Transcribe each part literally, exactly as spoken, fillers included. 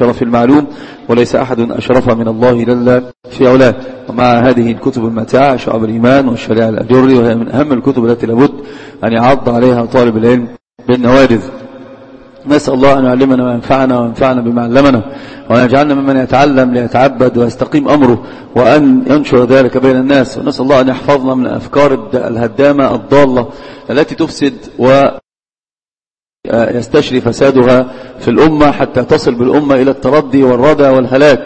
الشرف المعلوم، وليس أحد أشرف من الله جل في علاه. ومع هذه الكتب الماتعة شعب الإيمان والشريعة الأجري، وهي من أهم الكتب التي لابد أن يعض عليها طالب العلم بالنوارذ. نسأل الله أن يعلمنا ما ينفعنا وينفعنا بما علمنا، وأن يجعلنا ممن يتعلم ليتعبد ويستقيم أمره، وأن ينشر ذلك بين الناس. ونسأل الله أن يحفظنا من الأفكار الهدامة الضالة التي تفسد ويستشري فسادها في الأمة حتى تصل بالأمة إلى التردي والردى والهلاك.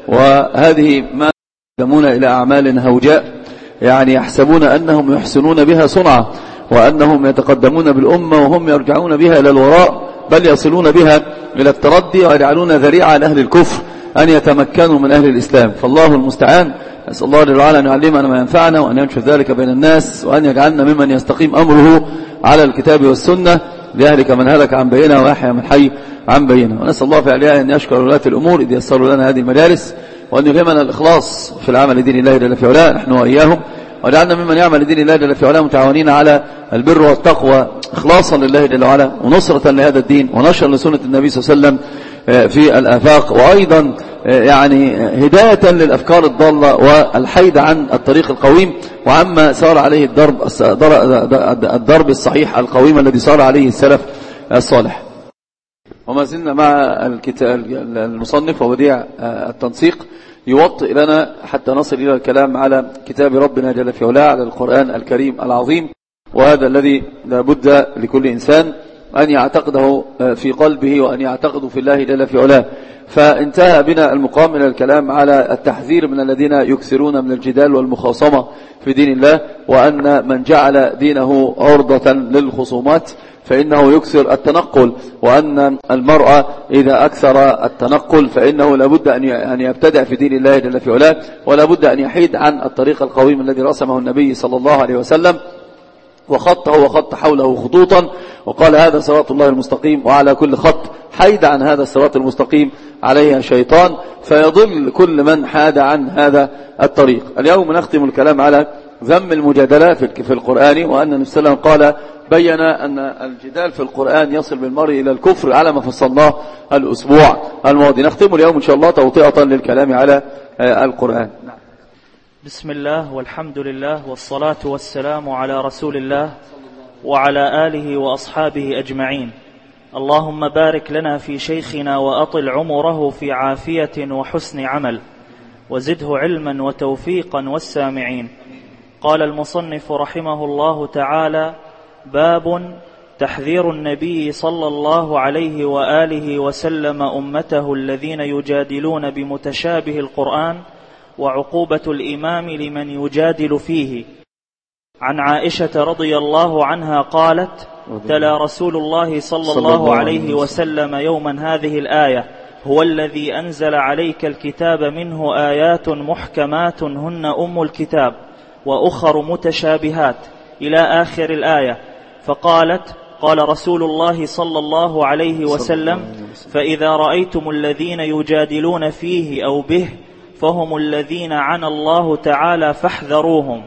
وهذه ما يقدمون إلى أعمال هوجاء، يعني يحسبون أنهم يحسنون بها صنعة، وأنهم يتقدمون بالأمة وهم يرجعون بها إلى الوراء، بل يصلون بها إلى التردي ويجعلون ذريعة لأهل الكفر أن يتمكنوا من أهل الإسلام. فالله المستعان. نسأل الله جل وعلا أن يعلمنا ما ينفعنا، وأن ينشر ذلك بين الناس، وأن يجعلنا ممن يستقيم أمره على الكتاب والسنة، ليهلك من هلك عن بينه ويحيى من حي عن بينه. ونسأل الله في علياء أن يشكر ولاة الأمور إذ يسروا لنا هذه المجالس، وأن يلهمنا الإخلاص في العمل لدين الله جل في علاه نحن وإياهم، وجعلنا ممن يعمل لدين الله جل في علاه متعاونين على البر والتقوى إخلاصا لله جل وعلا، ونصرة لهذا الدين، ونشر لسنة النبي صلى الله عليه وسلم في الآفاق، وأيضا يعني هداية للأفكار الضالة والحيد عن الطريق القويم وعما سار عليه الضرب الضرب الصحيح القويم الذي سار عليه السلف الصالح. وما زلنا مع الكتاب المصنف وبديع التنسيق يوطئ لنا حتى نصل إلى الكلام على كتاب ربنا جل في علاه، على القرآن الكريم العظيم، وهذا الذي لا بد لكل إنسان أن يعتقده في قلبه وأن يعتقده في الله جل في علاه. فانتهى بنا المقام إلى الكلام على التحذير من الذين يكثرون من الجدال والمخاصمة في دين الله، وأن من جعل دينه عرضة للخصومات فإنه يكثر التنقل، وأن المرأة إذا أكثر التنقل فإنه لابد أن يبتدع في دين الله جل في علاه، ولابد أن يحيد عن الطريق القويم الذي رسمه النبي صلى الله عليه وسلم، وخطه وخط حوله خطوطا، وقال هذا صراط الله المستقيم، وعلى كل خط حيد عن هذا الصراط المستقيم عليها شيطان، فيضل كل من حاد عن هذا الطريق. اليوم نختم الكلام على ذم المجادلة في القرآن، وأن النبي صلى الله عليه وسلم قال بين أن الجدال في القرآن يصل بالمرء إلى الكفر على ما فصلناه الأسبوع الماضي. نختم اليوم إن شاء الله توطئة للكلام على القرآن. بسم الله والحمد لله والصلاة والسلام على رسول الله وعلى آله وأصحابه أجمعين. اللهم بارك لنا في شيخنا وأطل عمره في عافية وحسن عمل، وزده علما وتوفيقا والسامعين. قال المصنف رحمه الله تعالى: باب تحذير النبي صلى الله عليه وآله وسلم أمته الذين يجادلون بمتشابه القرآن، وعقوبة الإمام لمن يجادل فيه. عن عائشة رضي الله عنها قالت: تلا رسول الله صلى الله عليه وسلم يوما هذه الآية: هو الذي أنزل عليك الكتاب منه آيات محكمات هن أم الكتاب وأخر متشابهات إلى آخر الآية. فقالت: قال رسول الله صلى الله عليه وسلم: فإذا رأيتم الذين يجادلون فيه أو به فهم الذين عنى الله تعالى فاحذروهم.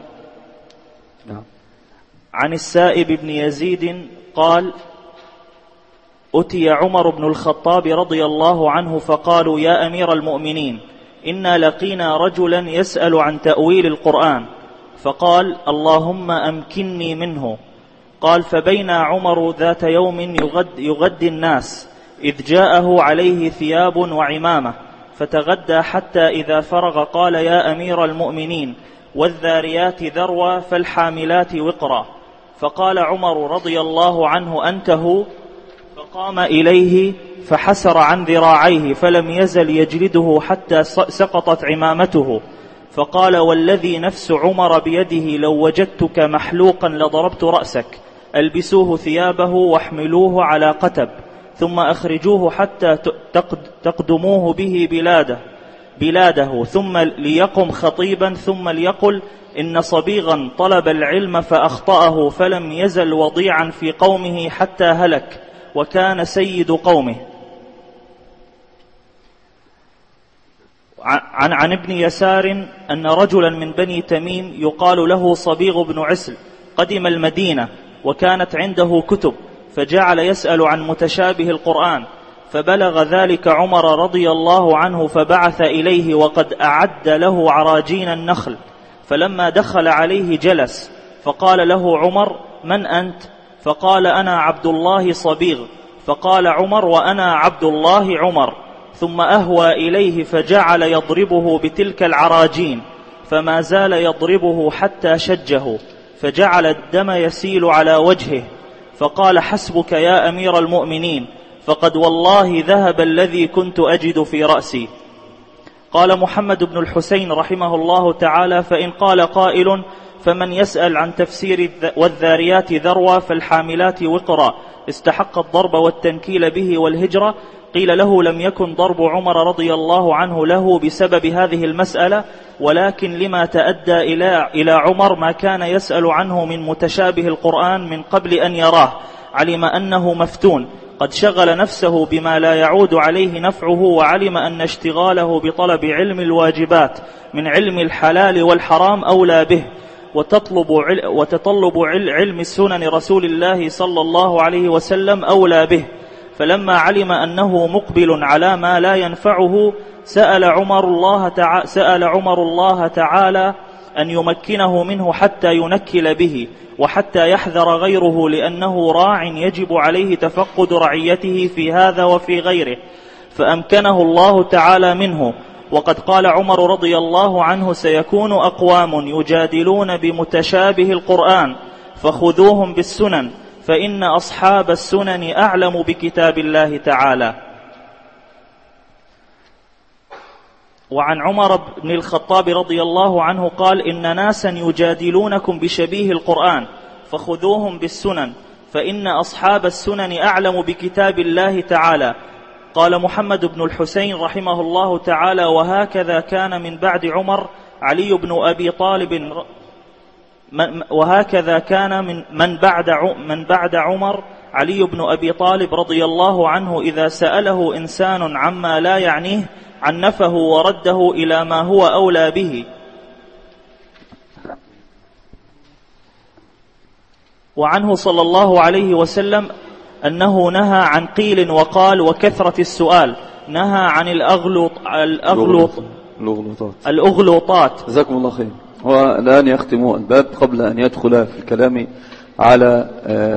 عن السائب بن يزيد قال: أتي عمر بن الخطاب رضي الله عنه فقالوا: يا أمير المؤمنين، إنا لقينا رجلا يسأل عن تأويل القرآن، فقال: اللهم أمكنني منه. قال: فبين عمر ذات يوم يغد يغدي الناس إذ جاءه عليه ثياب وعمامة، فتغدى حتى إذا فرغ قال: يا أمير المؤمنين، والذاريات ذروا فالحاملات وقرا. فقال عمر رضي الله عنه: أنت هو؟ فقام إليه فحسر عن ذراعيه فلم يزل يجلده حتى سقطت عمامته. فقال: والذي نفس عمر بيده لو وجدتك محلوقا لضربت رأسك. ألبسوه ثيابه واحملوه على قتب، ثم أخرجوه حتى تقدموه به بلاده, بلاده ثم ليقم خطيبا، ثم ليقل: إن صبيغا طلب العلم فأخطأه فلم يزل وضيعا في قومه حتى هلك، وكان سيد قومه. عن, عن ابن يسار أن رجلا من بني تميم يقال له صبيغ بن عسل قدم المدينة، وكانت عنده كتب، فجعل يسأل عن متشابه القرآن، فبلغ ذلك عمر رضي الله عنه فبعث إليه وقد أعد له عراجين النخل، فلما دخل عليه جلس، فقال له عمر: من أنت؟ فقال: أنا عبد الله صبيغ. فقال عمر: وأنا عبد الله عمر. ثم أهوى إليه فجعل يضربه بتلك العراجين، فما زال يضربه حتى شجه، فجعل الدم يسيل على وجهه، فقال: حسبك يا أمير المؤمنين، فقد والله ذهب الذي كنت أجد في رأسي. قال محمد بن الحسين رحمه الله تعالى: فإن قال قائل: فمن يسأل عن تفسير والذاريات ذروة فالحاملات وقرا استحق الضرب والتنكيل به والهجرة؟ قيل له: لم يكن ضرب عمر رضي الله عنه له بسبب هذه المسألة، ولكن لما تأدى إلى إلى عمر ما كان يسأل عنه من متشابه القرآن من قبل أن يراه، علم أنه مفتون قد شغل نفسه بما لا يعود عليه نفعه، وعلم أن اشتغاله بطلب علم الواجبات من علم الحلال والحرام أولى به، وتطلب وتطلب علم السنن رسول الله صلى الله عليه وسلم أولى به. فلما علم أنه مقبل على ما لا ينفعه سأل عمر الله تعالى, سأل عمر الله تعالى أن يمكنه منه حتى ينكل به، وحتى يحذر غيره، لأنه راع يجب عليه تفقد رعيته في هذا وفي غيره، فأمكنه الله تعالى منه. وقد قال عمر رضي الله عنه: سيكون أقوام يجادلون بمتشابه القرآن فخذوهم بالسنن، فإن أصحاب السنن أعلم بكتاب الله تعالى. وعن عمر بن الخطاب رضي الله عنه قال: إن ناسا يجادلونكم بشبيه القرآن فخذوهم بالسنن، فإن أصحاب السنن أعلم بكتاب الله تعالى. قال محمد بن الحسين رحمه الله تعالى: وهكذا كان من بعد عمر علي بن أبي طالب وهكذا كان من من بعد من بعد عمر علي بن أبي طالب رضي الله عنه إذا سأله إنسان عما لا يعنيه عنفه ورده إلى ما هو أولى به. وعنه صلى الله عليه وسلم أنه نهى عن قيل وقال وكثرة السؤال، نهى عن الأغلط الأغلط الأغلوطات. جزاكم الله خير. والآن يختم الباب قبل أن يدخل في الكلام على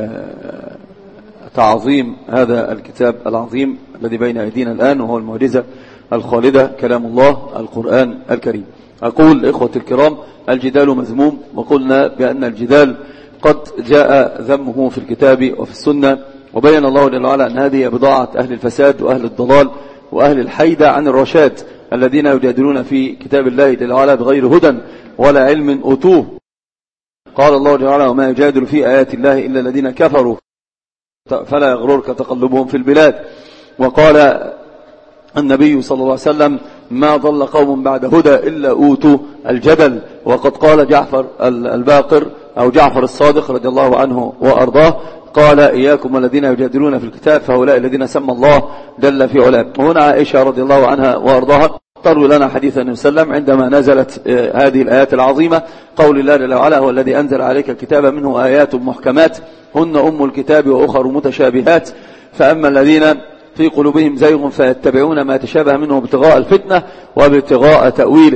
تعظيم هذا الكتاب العظيم الذي بين أيدينا الآن، وهو المعجزة الخالدة كلام الله القرآن الكريم. أقول إخوة الكرام: الجدال مذموم، وقلنا بأن الجدال قد جاء ذمه في الكتاب وفي السنة، وبين الله جل وعلا أن هذه بضاعة أهل الفساد وأهل الضلال وأهل الحيدة عن الرشاد، الذين يجادلون في كتاب الله جل وعلا بغير هدى ولا علم أوتوه. قال الله جل وعلا: وما يجادل في آيات الله إلا الذين كفروا فلا يغررك تقلبهم في البلاد. وقال النبي صلى الله عليه وسلم: ما ضل قوم بعد هدى إلا أوتوا الجدل. وقد قال جعفر الباقر أو جعفر الصادق رضي الله عنه وأرضاه، قال: إياكم الذين يجادلون في الكتاب فهؤلاء الذين سمى الله جل في علاه. وهنا عائشة رضي الله عنها وأرضاها تروي لنا حديث النبي صلى الله عليه وسلم عندما نزلت هذه الآيات العظيمة: قول الله جل وعلا: هو الذي أنزل عليك الكتاب منه آيات محكمات هن أم الكتاب وأخر متشابهات، فأما الذين في قلوبهم زيغ فيتبعون ما تشابه منه ابتغاء الفتنة وابتغاء تأويله.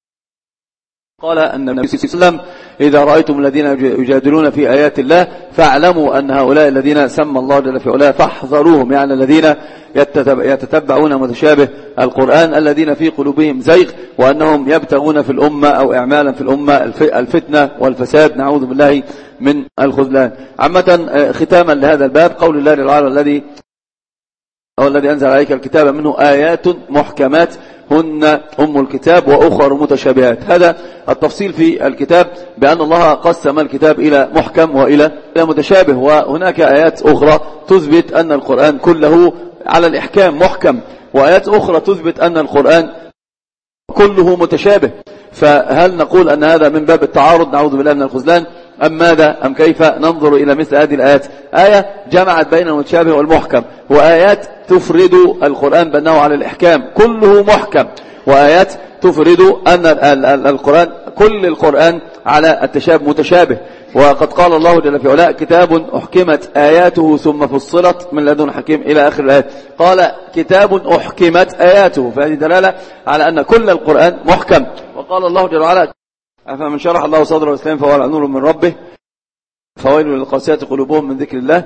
قال النبي صلى الله عليه وسلم: إذا رأيتم الذين يجادلون في آيات الله فاعلموا أن هؤلاء الذين سمى الله جل في علاه فاحذروهم، يعني الذين يتتبعون متشابه القرآن الذين في قلوبهم زيغ، وأنهم يبتغون في الأمة أو إعمالا في الأمة الفتنة والفساد، نعوذ بالله من الخذلان. عامة ختاما لهذا الباب، قول الله للعالم: الذي هو الذي أنزل عليك الكتاب منه آيات محكمات هن أم الكتاب وأخر متشابهات. هذا التفصيل في الكتاب بأن الله قسم الكتاب إلى محكم وإلى متشابه، وهناك آيات أخرى تثبت أن القرآن كله على الإحكام محكم، وآيات أخرى تثبت أن القرآن كله متشابه. فهل نقول أن هذا من باب التعارض نعوذ بالله من الخذلان أم ماذا؟ أم كيف ننظر إلى مثل هذه الآيات؟ آية جمعت بين المتشابه والمحكم، وآيات تفرد القرآن بأنه على الإحكام كله محكم، وآيات تفرد أن القرآن كل القرآن على التشابه متشابه. وقد قال الله جل في علاه كتاب أحكمت آياته ثم فصلت من لدن حكيم إلى آخر الآيات. قال كتاب أحكمت آياته، فهذه دلالة على أن كل القرآن محكم. وقال الله جل وعلا أفمن شرح الله صدره الإسلام فهو على نور من ربه فويل للقاسية قلوبهم من ذكر الله.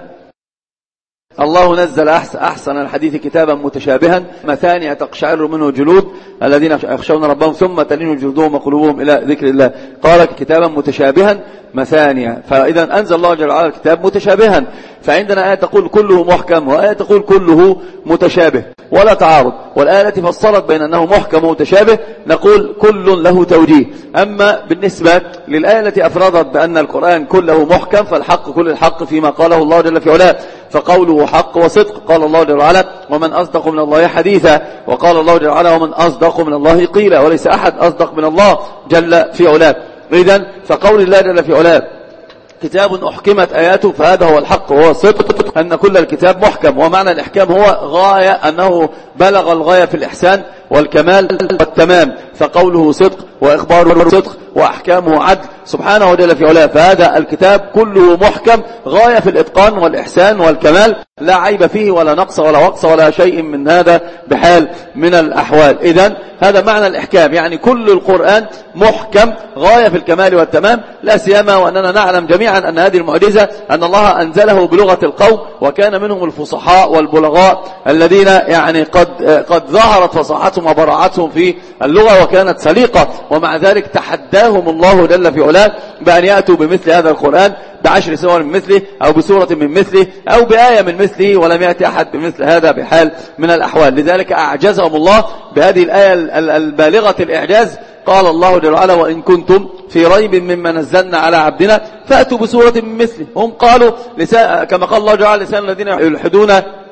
الله نزل أحسن الحديث كتابا متشابها مثانية تقشعر منه جلود الذين يخشون ربهم ثم تلين جلودهم وقلوبهم إلى ذكر الله. قال كتابا متشابها مثانية، فإذا أنزل الله جل وعلا الكتاب متشابها. فعندنا آية تقول كله محكم وآية تقول كله متشابه ولا تعارض، والآية التي فصلت بين أنه محكم ومتشابه نقول كل له توجيه. أما بالنسبة للآية التي أفرضت بأن القرآن كله محكم فالحق كل الحق فيما قاله الله جل في علاه، فقوله حق وصدق. قال الله جل وعلا ومن أصدق من الله حديثا، وقال الله جل وعلا ومن أصدق من الله قيلا، وليس أحد أصدق من الله جل في علاه. إذن فقول الله جل في علاه كتاب أحكمت آياته فهذا هو الحق وهو الصدق، أن كل الكتاب محكم. ومعنى الإحكام هو غاية، أنه بلغ الغاية في الإحسان والكمال والتمام، فقوله صدق وإخباره صدق وأحكامه عدل سبحانه وجل في علاه. فهذا الكتاب كله محكم غاية في الإتقان والإحسان والكمال، لا عيب فيه ولا نقص ولا وقص ولا شيء من هذا بحال من الأحوال. إذن هذا معنى الإحكام، يعني كل القرآن محكم غاية في الكمال والتمام، لا سيما وأننا نعلم جميعا أن هذه المعجزة أن الله أنزله بلغة القوم، وكان منهم الفصحاء والبلغاء الذين يعني قد قد ظهرت فصاحتهم وبراعتهم في اللغة وكانت سليقة، ومع ذلك تحداهم الله جل في علاه بأن يأتوا بمثل هذا القرآن بعشر سور من مثله أو بسورة من مثله أو بآية من مثله، ولم يأتي أحد بمثل هذا بحال من الأحوال. لذلك أعجزهم الله بهذه الآية البالغة الإعجاز. قال الله جل وعلا وإن كنتم في ريب مما نزلنا على عبدنا فأتوا بسورة من مثله. هم قالوا لسان كما قال الله جل وعلا لسان الذين يلحدون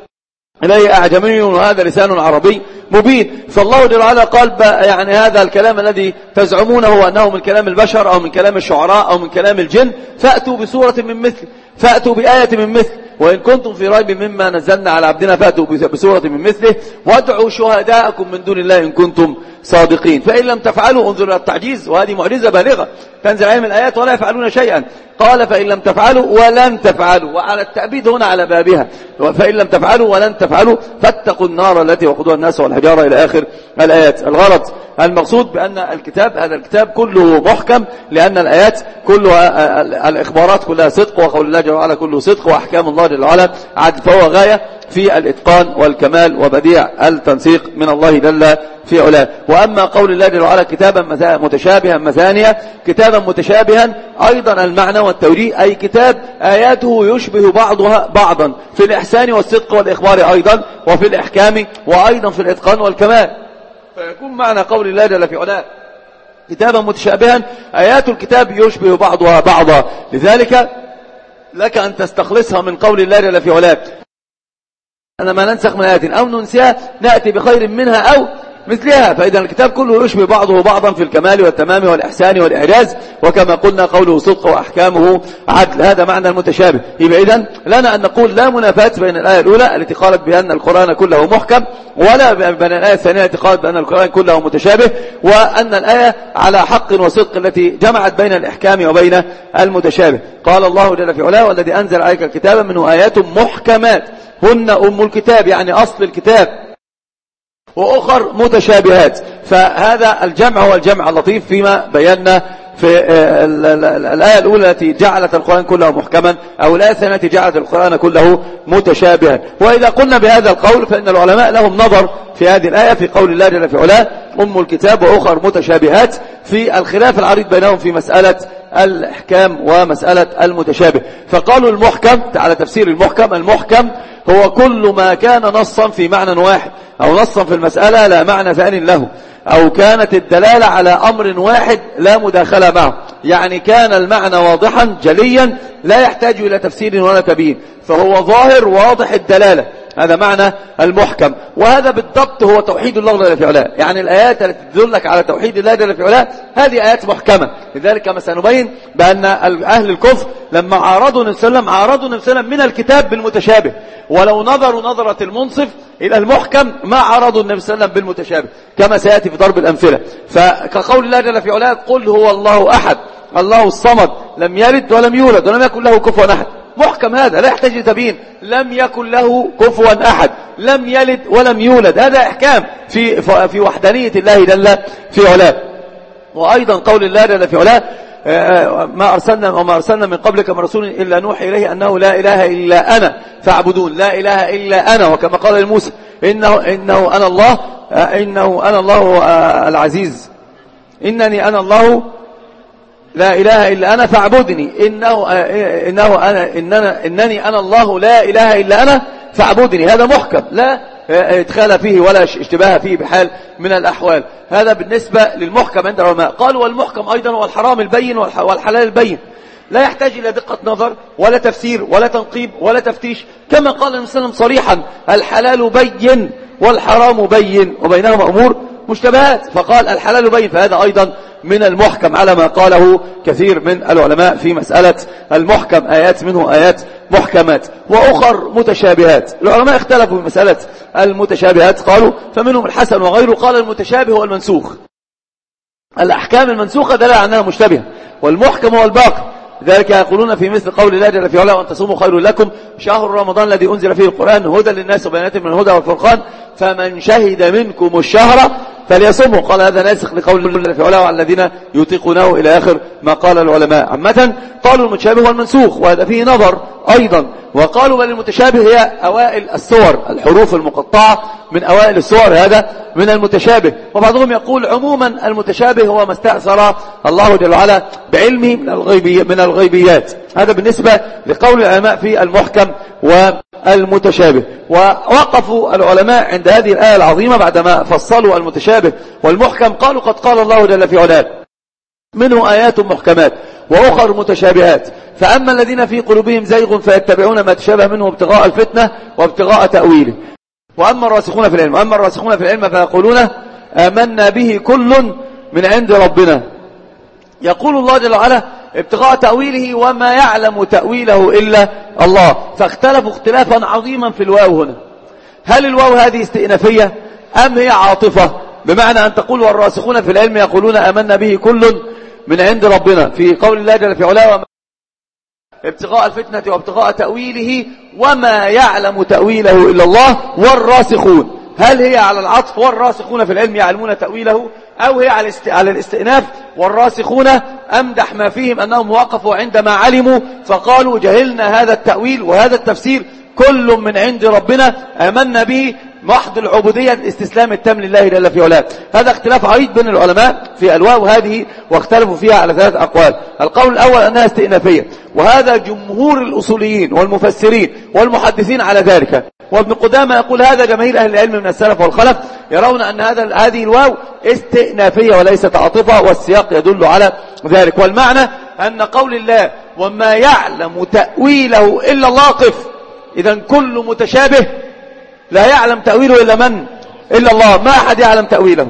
إليه أعجمي وهذا لسان عربي مبين. فالله جل وعلا قال يعني هذا الكلام الذي تزعمونه أنه من كلام البشر أو من كلام الشعراء أو من كلام الجن فأتوا بسورة من مثله، فأتوا بآية من مثله. وإن كنتم في ريب مما نزلنا على عبدنا فأتوا بسورة من مثله وادعوا شهداءكم من دون الله إن كنتم صادقين. فإن لم تفعلوا انظروا إلى التعجيز، وهذه معجزة بالغة تنزل عليهم الآيات ولا يفعلون شيئا. قال فإن لم تفعلوا ولن تفعلوا، وعلى التأبيد هنا على بابها، فإن لم تفعلوا ولن تفعلوا فاتقوا النار التي وقودها الناس والحجارة إلى آخر الآيات. الغرض المقصود بأن الكتاب هذا الكتاب كله محكم، لأن الآيات كلها الإخبارات كلها صدق، وقول الله جل وعلا كله صدق، وأحكام الله جل وعلا عدل، فهو غاية في الإتقان والكمال وبديع التنسيق من الله جل في علاه. وأما قول الله جل وعلا كتابا متشابها مثانية، كتابا متشابها أيضا المعنى والتوجيه أي كتاب آياته يشبه بعضها بعضا في الإحسان والصدق والإخبار أيضا، وفي الإحكام وأيضا في الإتقان والكمال. فيكون معنى قول الله جل في علاه كتابا متشابها آيات الكتاب يشبه بعضها بعضا. لذلك لك أن تستخلصها من قول الله جل في علاه أن ما ننسخ من آيات أو ننسيها نأتي بخير منها أو مثلها. فإذا الكتاب كله يشبه بعضه بعضا في الكمال والتمام والإحسان والإعجاز، وكما قلنا قوله صدق وأحكامه عدل، هذا معنى المتشابه. يبقى إذن لنا أن نقول لا منافاة بين الآية الأولى التي قالت بأن القرآن كله محكم، ولا بين الآية الثانية التي قالت بأن القرآن كله متشابه، وأن الآية على حق وصدق التي جمعت بين الإحكام وبين المتشابه. قال الله جل في علاه والذي أنزل عليك الكتاب منه آيات محكمات هن أم الكتاب، يعني أصل الكتاب، وأخر متشابهات. فهذا الجمع هو الجمع اللطيف فيما بينا في الآية الأولى التي جعلت القرآن كله محكما، أو الآية الثانية التي جعلت القرآن كله متشابها. وإذا قلنا بهذا القول فإن العلماء لهم نظر في هذه الآية في قول الله جل في علاه أم الكتاب وأخر متشابهات، في الخلاف العريض بينهم في مسألة الإحكام ومسألة المتشابه. فقالوا المحكم على تفسير المحكم، المحكم هو كل ما كان نصا في معنى واحد، أو نصا في المسألة لا معنى ثاني له، أو كانت الدلالة على أمر واحد لا مداخلة معه، يعني كان المعنى واضحا جليا لا يحتاج إلى تفسير ولا تبيين، فهو ظاهر واضح الدلالة، هذا معنى المحكم. وهذا بالضبط هو توحيد الله جل في علاه، يعني الآيات التي تدلك على توحيد الله جل في علاه هذه آيات محكمة. لذلك كما سنبين بأن أهل الكفر لما عارضوا النبي صلى الله عليه وسلم عارضوا النبي صلى الله عليه وسلم من الكتاب بالمتشابه، ولو نظروا نظرة المنصف إلى المحكم ما عرضوا النبي صلى الله عليه وسلم بالمتشابه، كما سيأتي في ضرب الأمثلة. فكقول الله جل في علاه قل هو الله أحد الله الصمد لم يلد ولم يولد ولم يكن له كفوا أحد. محكم هذا لا يحتاج لتبيين. لم يكن له كفوا أحد، لم يلد ولم يولد، هذا إحكام في في وحدانية الله جل في علاه. وأيضا قول الله جل في علاه ما أرسلنا وما أرسلنا من قبلك من رسول إلا نوحي إليه أنه لا إله إلا أنا فاعبدون. لا إله إلا أنا، وكما قال لموسى إنه, إنه أنا الله إنه أنا الله العزيز إنني أنا الله لا إله إلا أنا فاعبدني إنه إنه أنا إننا إنني أنا الله لا إله إلا أنا فاعبدني. هذا محكم لا ادخال فيه ولا اشتباه فيه بحال من الأحوال. هذا بالنسبة للمحكم عند العلماء. قالوا والمحكم أيضا هو الحرام البين والحلال البين، لا يحتاج إلى دقة نظر ولا تفسير ولا تنقيب ولا تفتيش، كما قال النبي صلى الله عليه وسلم صريحا الحلال بين والحرام بين وبينهما أمور مشتبهات، فقال الحلال بين، فهذا أيضا من المحكم على ما قاله كثير من العلماء في مسألة المحكم. آيات منه آيات محكمات وأخر متشابهات. العلماء اختلفوا في مسألة المتشابهات، قالوا فمنهم الحسن وغيره قال المتشابه هو المنسوخ. الأحكام المنسوخة دل على أنها مشتبهة، والمحكم هو الباقي. ذلك يقولون في مثل قول الله جل في علاه وأن تصوموا خير لكم شهر رمضان الذي أنزل فيه القرآن هدى للناس وبيانات من الهدى والفرقان فمن شهد منكم الشهر فليصمه. قال هذا ناسخ لقول الله جل في علاه وعلى الذين يطيقونه إلى آخر ما قال العلماء. عامة قالوا المتشابه والمنسوخ، وهذا فيه نظر أيضا. وقالوا بل المتشابه هي أوائل السور، الحروف المقطعة من أوائل السور، هذا من المتشابه. وبعضهم يقول عموما المتشابه هو ما استأثر الله جل وعلا بعلمه من الغيبي من الغيبيات. هذا بالنسبة لقول العلماء في المحكم والمتشابه. ووقفوا العلماء عند هذه الآية العظيمة بعدما فصلوا المتشابه والمحكم، قالوا قد قال الله جل في علاه منه آيات محكمات وأخر متشابهات، فأما الذين في قلوبهم زيغ فيتبعون ما تشابه منه ابتغاء الفتنة وابتغاء تأويله وأما الراسخون في العلم وأما الراسخون في العلم فيقولون آمنا به كل من عند ربنا. يقول الله جل وعلا ابتغاء تأويله وما يعلم تأويله إلا الله، فاختلفوا اختلافا عظيما في الواو هنا. هل الواو هذه استئنافية أم هي عاطفة؟ بمعنى أن تقول والراسخون في العلم يقولون آمنا به كل من عند ربنا في قول الله جل في علاه ابتغاء الفتنة وابتغاء تأويله وما يعلم تأويله إلا الله والراسخون. هل هي على العطف والراسخون في العلم يعلمون تأويله، أو هي على الاستئناف والراسخون أمدح ما فيهم أنهم وقفوا عندما علموا فقالوا جهلنا هذا التأويل وهذا التفسير كل من عند ربنا آمنا به محض العبودية الاستسلام التام لله جل في علاه. هذا اختلاف عريض بين العلماء في الواو هذه، واختلفوا فيها على ثلاث أقوال. القول الأول أنها استئنافية، وهذا جمهور الأصوليين والمفسرين والمحدثين على ذلك. وابن قدامة يقول هذا جماهير أهل العلم من السلف والخلف يرون أن هذا هذه الواو استئنافية وليست عاطفة، والسياق يدل على ذلك. والمعنى أن قول الله وما يعلم تأويله إلا الله قف، إذن كل متشابه لا يعلم تأويله إلا من؟ إلا الله، ما أحد يعلم تأويله.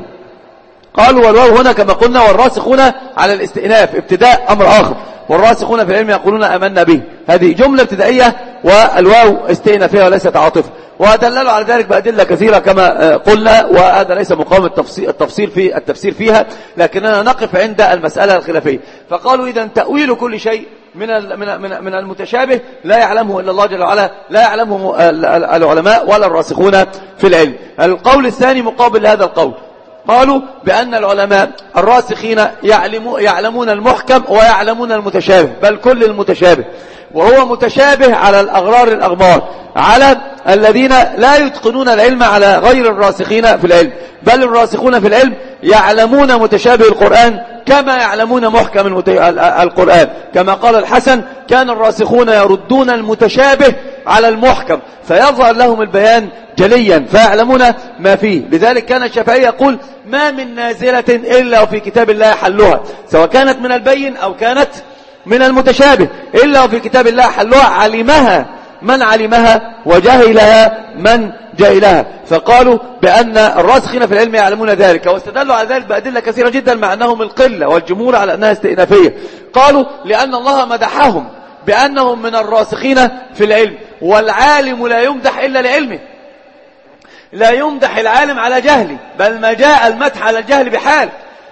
قالوا والواو هنا كما قلنا والراسخون على الاستئناف ابتداء أمر آخر، والراسخون في العلم يقولون آمنا به، هذه جملة ابتدائية والواو استئنافية وليست عاطفة. ودللوا على ذلك بأدلة كثيرة كما قلنا، وهذا ليس مقام التفصيل في التفسير فيها، لكننا نقف عند المسألة الخلافية. فقالوا إذن تأويل كل شيء من من من المتشابه لا يعلمه إلا الله جل وعلا، لا يعلمه العلماء ولا الراسخون في العلم. القول الثاني مقابل هذا القول، قالوا بأن العلماء الراسخين يعلمون يعلمون المحكم ويعلمون المتشابه، بل كل المتشابه، وهو متشابه على الأغرار الأغمار، على الذين لا يتقنون العلم على غير الراسخين في العلم، بل الراسخون في العلم يعلمون متشابه القرآن كما يعلمون محكم القرآن. كما قال الحسن كان الراسخون يردون المتشابه على المحكم فيظهر لهم البيان جليا فيعلمون ما فيه. لذلك كان الشافعي يقول ما من نازلة إلا وفي كتاب الله حلها، سواء كانت من البين أو كانت من المتشابه، إلا وفي كتاب الله حلها علمها من علمها وجهلها من جهلها. فقالوا بأن الراسخين في العلم يعلمون ذلك، واستدلوا على ذلك بأدلة كثيرة جدا مع أنهم القلة والجمهور على أنها استئنافية. قالوا لأن الله مدحهم بأنهم من الراسخين في العلم، والعالم لا يمدح إلا لعلمه، لا يمدح العالم على جهله، بل ما جاء المدح على الجهل بحال.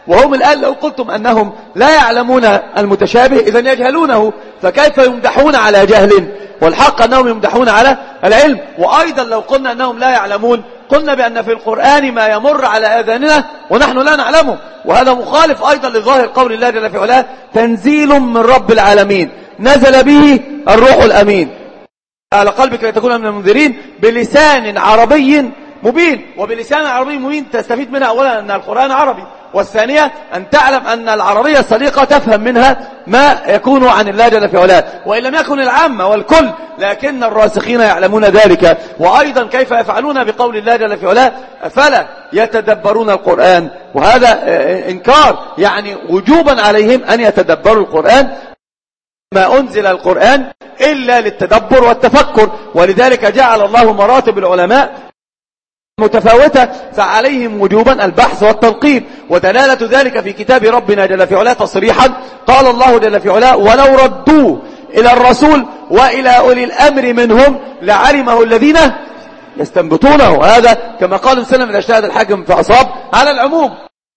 وهم الآن لو قلتم أنهم لا يعلمون المتشابه إذن يجهلونه، فكيف يمدحون على جهل؟ والحق أنهم يمدحون على العلم. وأيضا لو قلنا أنهم لا يعلمون قلنا بأن في القرآن ما يمر على آذاننا ونحن لا نعلمه، وهذا مخالف أيضا لظاهر قول الله جل في علاه: تنزيل من رب العالمين نزل به الروح الأمين على قلبك لتكون من المنذرين بلسان عربي مبين. وبلسان عربي مبين تستفيد منها أولا أن القرآن عربي، والثانية أن تعلم أن العربية الصديقة تفهم منها ما يكون عن الله جل في علاه، وإن لم يكن العامة والكل لكن الراسخين يعلمون ذلك. وأيضا كيف يفعلون بقول الله جل في علاه: فلا يتدبرون القرآن، وهذا إنكار، يعني وجوبا عليهم أن يتدبروا القرآن. ما أنزل القرآن إلا للتدبر والتفكر، ولذلك جعل الله مراتب العلماء متفاوتة، فعليهم وجوبا البحث والتنقيب. ودلالة ذلك في كتاب ربنا جل في علاه تصريحا، قال الله جل في علاه: ولو ردوا إلى الرسول وإلى أولي الأمر منهم لعلمه الذين يستنبطونه. هذا كما قال وسلم: إذا اجتهد الحاكم فأصاب على العموم.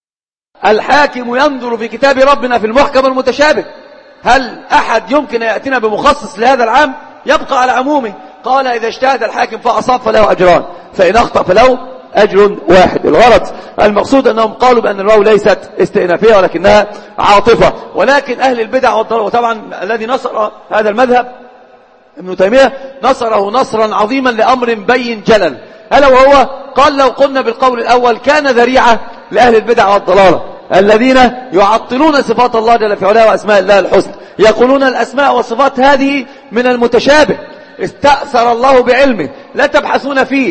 الحاكم ينظر في كتاب ربنا في المحكم المتشابه، هل أحد يمكن أن يأتينا بمخصص لهذا العام؟ يبقى على عمومه. قال: إذا اجتهد الحاكم فأصاب فله أجران، فإن أخطأ فله أجر واحد. الغرض المقصود أنهم قالوا بأن الواو ليست استئنافية ولكنها عاطفة. ولكن أهل البدع والضلال، وطبعا الذي نصر هذا المذهب ابن تيمية نصره نصرا عظيما لأمر بين جلل، ألا وهو قال: لو قلنا بالقول الأول كان ذريعة لأهل البدع والضلالة الذين يعطلون صفات الله جل في علاه وأسماء الله الحسنى، يقولون الأسماء والصفات هذه من المتشابه، استأثر الله بعلمه، لا تبحثون فيه،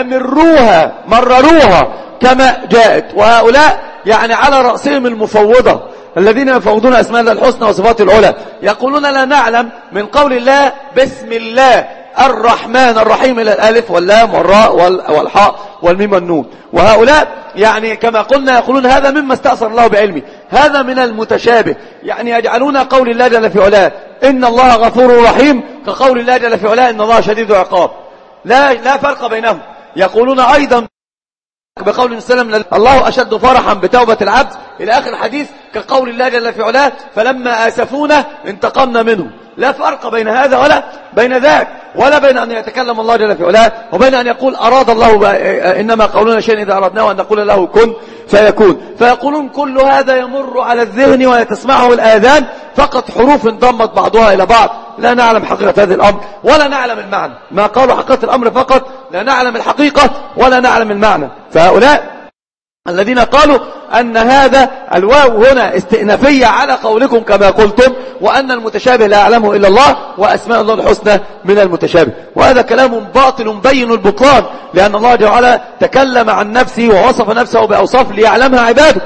أمروها مرروها كما جاءت. وهؤلاء يعني على رأسهم المفوضة الذين يفوضون أسماء الله الحسنى وصفات العلى، يقولون: لا نعلم من قول الله بسم الله الرحمن الرحيم إلى الألف واللام والراء والحاء والميم والنون. وهؤلاء يعني كما قلنا يقولون هذا مما استأثر الله بعلمه، هذا من المتشابه، يعني يجعلون قول الله جل في علاه إن الله غفور رحيم كقول الله جل في علاه إن الله شديد عقاب، لا لا فرق بينهم. يقولون أيضا بقول وسلم: الله أشد فرحا بتوبة العبد إلى آخر الحديث كقول الله جل في علاه فلما آسفونا انتقمنا منهم. لا فرق بين هذا ولا بين ذاك، ولا بين أن يتكلم الله جل في علاه وبين أن يقول أراد الله، إنما قولنا شيء إذا أردناه أن نقول له كن فيكون. فيقولون كل هذا يمر على الذهن ويتسمعه الآذان فقط حروف انضمت بعضها إلى بعض، لا نعلم حقيقة هذا الأمر ولا نعلم المعنى. ما قالوا حقيقة الأمر فقط، لا نعلم الحقيقة ولا نعلم المعنى. فهؤلاء الذين قالوا أن هذا الواو هنا استئنافية على قولكم كما قلتم، وأن المتشابه لا يعلمه إلا الله وأسماء الله الحسنى من المتشابه، وهذا كلام باطل بين البطلان، لأن الله جل وعلا تكلم عن نفسه ووصف نفسه بأوصاف ليعلمها عباده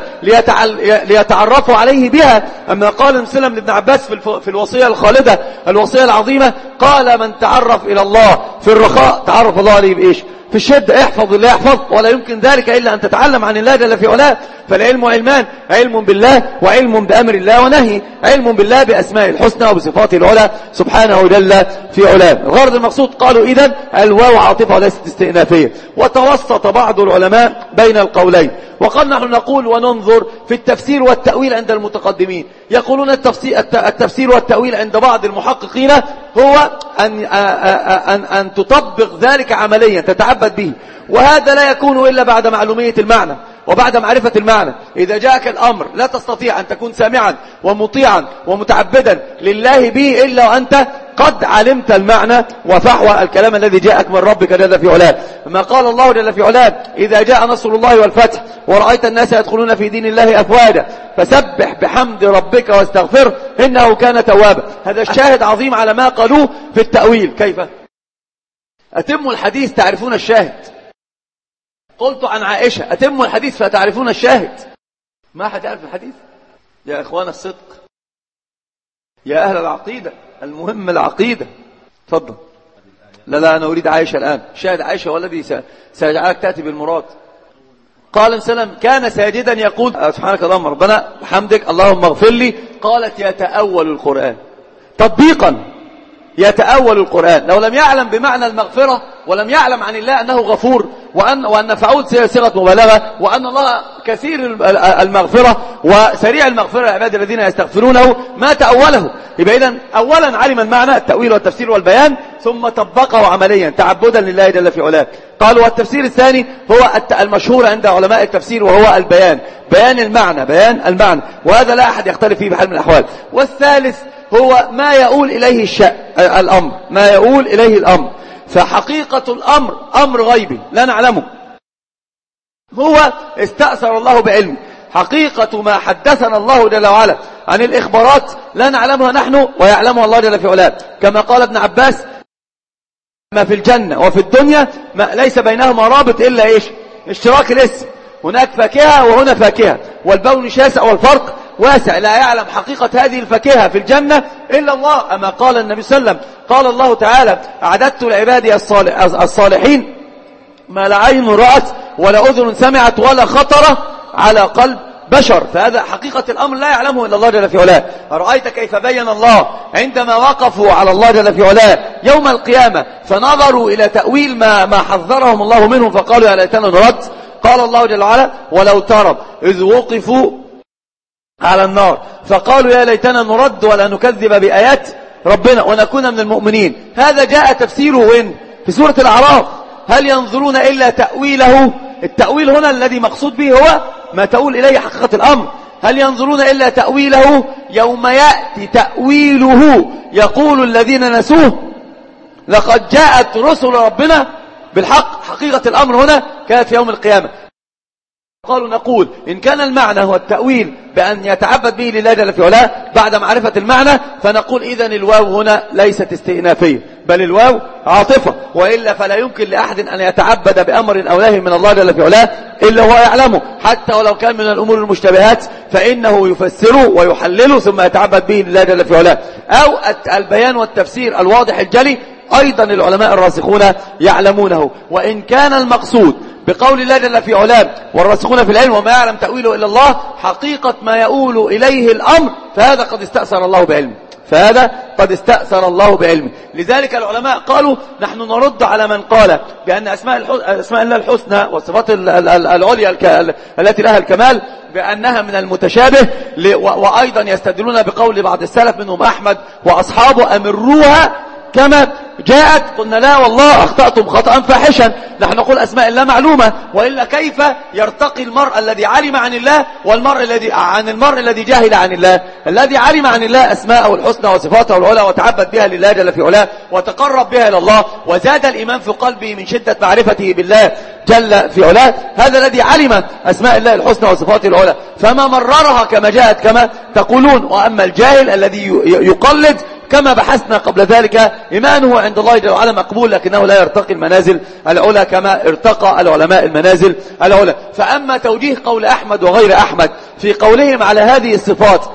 ليتعرفوا عليه بها. أما قال مسلم لابن عباس في الوصية الخالدة الوصية العظيمة، قال: من تعرف إلى الله في الرخاء تعرف الله عليه بإيش؟ في الشدة. احفظ الله يحفظ، ولا يمكن ذلك إلا أن تتعلم عن الله جل في علاه. فالعلم علمان: علم بالله وعلم بأمر الله ونهي، علم بالله بأسماء الحسنى وبصفاته العلى سبحانه جل في علاه. الغرض المقصود قالوا إذن الواو عاطفة وليست استئنافية. وتوسط بعض العلماء بين القولين، وقال: نحن نقول وننظر في التفسير والتأويل عند المتقدمين. يقولون التفسير والتأويل عند بعض المحققين هو أن, أن, أن تطبق ذلك عمليا تتعبد به، وهذا لا يكون إلا بعد معلومية المعنى وبعد معرفة المعنى. إذا جاءك الأمر لا تستطيع أن تكون سامعا ومطيعا ومتعبدا لله به إلا وأنت قد علمت المعنى وفحوى الكلام الذي جاءك من ربك جل في علاه. ما قال الله جل في علاه: إذا جاء نصر الله والفتح ورأيت الناس يدخلون في دين الله أفواجا فسبح بحمد ربك واستغفره إنه كان توابا. هذا الشاهد عظيم على ما قالوه في التأويل. كيف أتم الحديث تعرفون الشاهد؟ قلت عن عائشة: أتم الحديث فتعرفون الشاهد. ما حد يعرف الحديث يا إخوان الصدق، يا أهل العقيدة، المهم العقيدة. تفضل. لا لا أنا أريد عائشة الآن. شاهد عائشة والذي سيجعلك تأتي بالمراد. قال سلم: كان ساجدا يقول سبحانك اللهم ربنا بحمدك اللهم اغفر لي. قالت: يتأول القرآن. تطبيقا يتأول القرآن. لو لم يعلم بمعنى المغفرة ولم يعلم عن الله أنه غفور، وأن, وأن فعول صيغة مبالغة، وأن الله كثير المغفرة وسريع المغفرة لعباد الذين يستغفرونه، ما تأوله. يبقى إذن أولا علم المعنى التأويل والتفسير والبيان، ثم طبقه عمليا تعبدا لله جل في علاه. قالوا والتفسير الثاني هو المشهور عند علماء التفسير، وهو البيان، بيان المعنى، بيان المعنى، وهذا لا أحد يختلف فيه بحال من الأحوال. والثالث هو ما يؤول إليه الشأن الأمر، ما يؤول إليه الأمر. فحقيقة الأمر أمر غيبي لا نعلمه، هو استأثر الله بعلمه. حقيقة ما حدثنا الله جل وعلا عن الإخبارات لا نعلمها نحن ويعلمها الله جل في علاه، كما قال ابن عباس: ما في الجنة وفي الدنيا ما ليس بينهما رابط إلا إيش؟ اشتراك الاسم. هناك فاكهة وهنا فاكهة، والبون شاسع والفرق واسع، لا يعلم حقيقة هذه الفاكهة في الجنة إلا الله. أما قال النبي صلى الله عليه وسلم، قال الله تعالى: أعددت لعبادي الصالحين ما لا عين رأت ولا أذن سمعت ولا خطر على قلب بشر. فهذا حقيقة الأمر لا يعلمه إلا الله جل في علاه. أرأيت كيف بين الله عندما وقفوا على الله جل في علاه يوم القيامة فنظروا إلى تأويل ما, ما حذرهم الله منهم فقالوا يا ليتنا نرد. قال الله جل وعلا: ولو ترى إذ وقفوا على النار فقالوا يا ليتنا نرد ولا نكذب بآيات ربنا ونكون من المؤمنين. هذا جاء تفسيره وين؟ في سورة الأعراف: هل ينظرون إلا تأويله. التأويل هنا الذي مقصود به هو ما تؤول إليه حقيقة الأمر. هل ينظرون إلا تأويله يوم يأتي تأويله يقول الذين نسوه لقد جاءت رسل ربنا بالحق. حقيقة الأمر هنا كانت في يوم القيامة. قالوا نقول إن كان المعنى هو التأويل بأن يتعبد به لله جل في علاه بعد معرفة المعنى، فنقول إذن الواو هنا ليست استئنافية بل الواو عاطفة، وإلا فلا يمكن لأحد أن يتعبد بأمر أو نهي من الله جل في علاه إلا هو يعلمه، حتى ولو كان من الأمور المشتبهات فإنه يفسره ويحلله ثم يتعبد به لله جل في علاه. أو البيان والتفسير الواضح الجلي أيضا العلماء الراسخون يعلمونه. وإن كان المقصود بقول الله جل في علاه والراسخون في العلم وما يعلم تأويله إلا الله حقيقة ما يؤول إليه الأمر، فهذا قد استأثر الله بعلمه، فهذا قد استأثر الله بعلمه. لذلك العلماء قالوا نحن نرد على من قال بأن أسماء, أسماء الله الحسنى والصفات العليا التي لها الكمال بأنها من المتشابه، وأيضا يستدلون بقول بعض السلف منهم أحمد وأصحابه: أمروها كما جاءت. قلنا لا والله أخطأتم خطأ فاحشا، نحن نقول أسماء الله معلومة، وإلا كيف يرتقي المرء الذي علم عن الله والمرء الذي عن المرء الذي جاهل عن الله؟ الذي علم عن الله أسماءه الحسنى وصفاته العلى وتعبد بها لله جل في علاه وتقرب بها إلى الله وزاد الإيمان في قلبه من شدة معرفته بالله جل في علاه، هذا الذي علم أسماء الله الحسنى وصفاته العلى فما مررها كما جاءت كما تقولون. وأما الجاهل الذي يقلد كما بحثنا قبل ذلك إيمانه عند الله جل وعلا مقبول، لكنه لا يرتقي المنازل العلى كما ارتقى العلماء المنازل العلى. فأما توجيه قول أحمد وغير أحمد في قولهم على هذه الصفات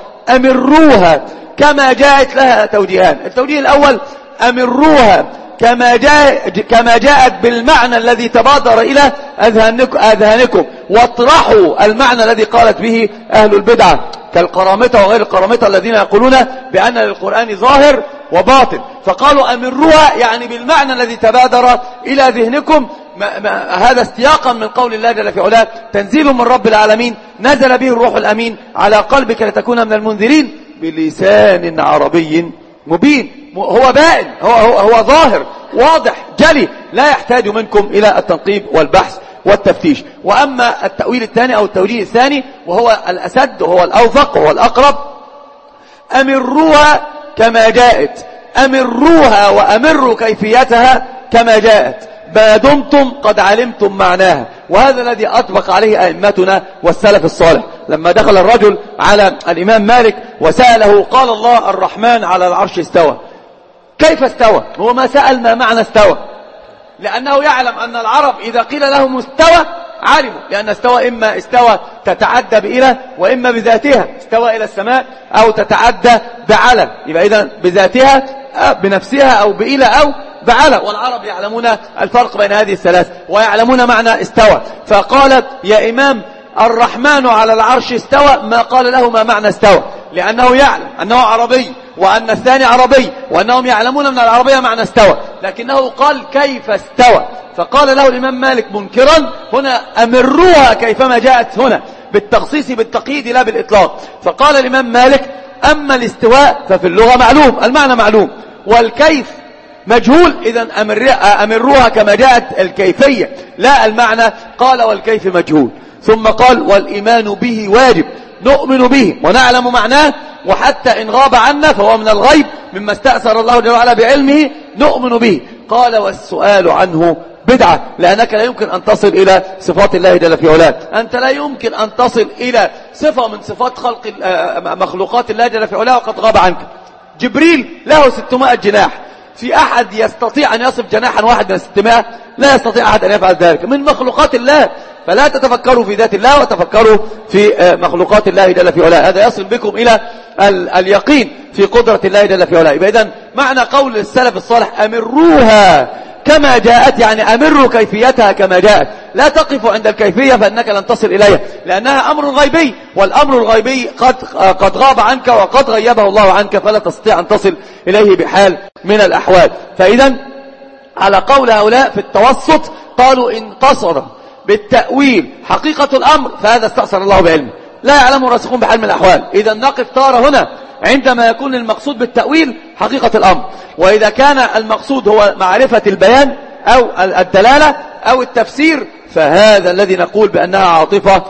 أمروها كما جاءت لها توجيهان. التوجيه الأول: أمروها كما جاء كما جاءت بالمعنى الذي تبادر إلى أذهانكم, أذهانكم واطرحوا المعنى الذي قالت به أهل البدعة كالقرامطة وغير القرامطة الذين يقولون بأن للقرآن ظاهر وباطن، فقالوا أمروها يعني بالمعنى الذي تبادر إلى ذهنكم. ما ما هذا استياقا من قول الله جل في علاه: تنزيل من رب العالمين نزل به الروح الأمين على قلبك لتكون من المنذرين بلسان عربي مبين. هو بائن، هو, هو, هو ظاهر واضح جلي لا يحتاج منكم إلى التنقيب والبحث والتفتيش. وأما التأويل الثاني أو التوجيه الثاني وهو الأسد وهو الأوفق وهو الأقرب: أمروها كما جاءت، أمروها وأمروا كيفيتها كما جاءت ما دمتم قد علمتم معناها. وهذا الذي أطبق عليه أئمتنا والسلف الصالح. لما دخل الرجل على الإمام مالك وسأله قال الله الرحمن على العرش استوى، كيف استوى؟ هو ما سأل ما معنى استوى، لأنه يعلم أن العرب إذا قيل لهم استوى علموا، لأن استوى إما استوى تتعدى بإلى وإما بذاتها، استوى إلى السماء أو تتعدى بعلى، يبقى إذن بذاتها بنفسها أو بإلى أو بعلى، والعرب يعلمون الفرق بين هذه الثلاث ويعلمون معنى استوى. فقال يا إمام الرحمن على العرش استوى، ما قال له ما معنى استوى، لأنه يعلم أنه عربي وأن الثاني عربي، وأنهم يعلمون من العربية معنى استوى، لكنه قال كيف استوى. فقال له الإمام مالك منكرا: هنا أمروها كيفما جاءت هنا، بالتخصيص بالتقييد لا بالإطلاق. فقال الإمام مالك: أما الاستواء ففي اللغة معلوم، المعنى معلوم، والكيف مجهول، إذن أمروها كما جاءت الكيفية لا المعنى. قال: والكيف مجهول. ثم قال: والإيمان به واجب، نؤمن به ونعلم معناه، وحتى إن غاب عنا فهو من الغيب مما استأثر الله جل وعلا بعلمه، نؤمن به. قال: والسؤال عنه بدعة، لأنك لا يمكن أن تصل إلى صفات الله جل في علاه، أنت لا يمكن أن تصل إلى صفة من صفات خلق مخلوقات الله جل في علاه وقد غاب عنك. جبريل له ستمائة جناح، في أحد يستطيع أن يصف جناحا واحد من ستمائة؟ لا يستطيع أحد أن يفعل ذلك من مخلوقات الله. فلا تتفكروا في ذات الله وتفكروا في مخلوقات الله جل في علاه، هذا يصل بكم إلى اليقين في قدرة الله جل في علاه. إذن معنى قول السلف الصالح: أمروها كما جاءت، يعني أمروا كيفيتها كما جاءت، لا تقف عند الكيفية فإنك لن تصل إليها، لأنها أمر غيبي، والأمر الغيبي قد قد غاب عنك وقد غيبه الله عنك، فلا تستطيع أن تصل إليه بحال من الأحوال. فإذا على قول هؤلاء في التوسط قالوا: إن قصر بالتأويل حقيقة الأمر فهذا استأثر الله بعلمه، لا يعلمه الراسخون بحال من الأحوال. إذا نقف تارة هنا عندما يكون المقصود بالتأويل حقيقة الأمر، وإذا كان المقصود هو معرفة البيان أو الدلالة أو التفسير فهذا الذي نقول بأنها عاطفة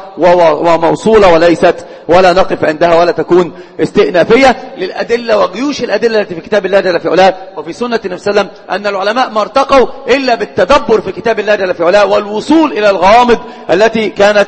وموصولة وليست، ولا نقف عندها ولا تكون استئنافية للأدلة وجيوش الأدلة التي في كتاب الله جل في علاه وفي سنة النبي صلى الله عليه وسلم، أن العلماء ما ارتقوا إلا بالتدبر في كتاب الله جل في علاه والوصول إلى الغوامض التي كانت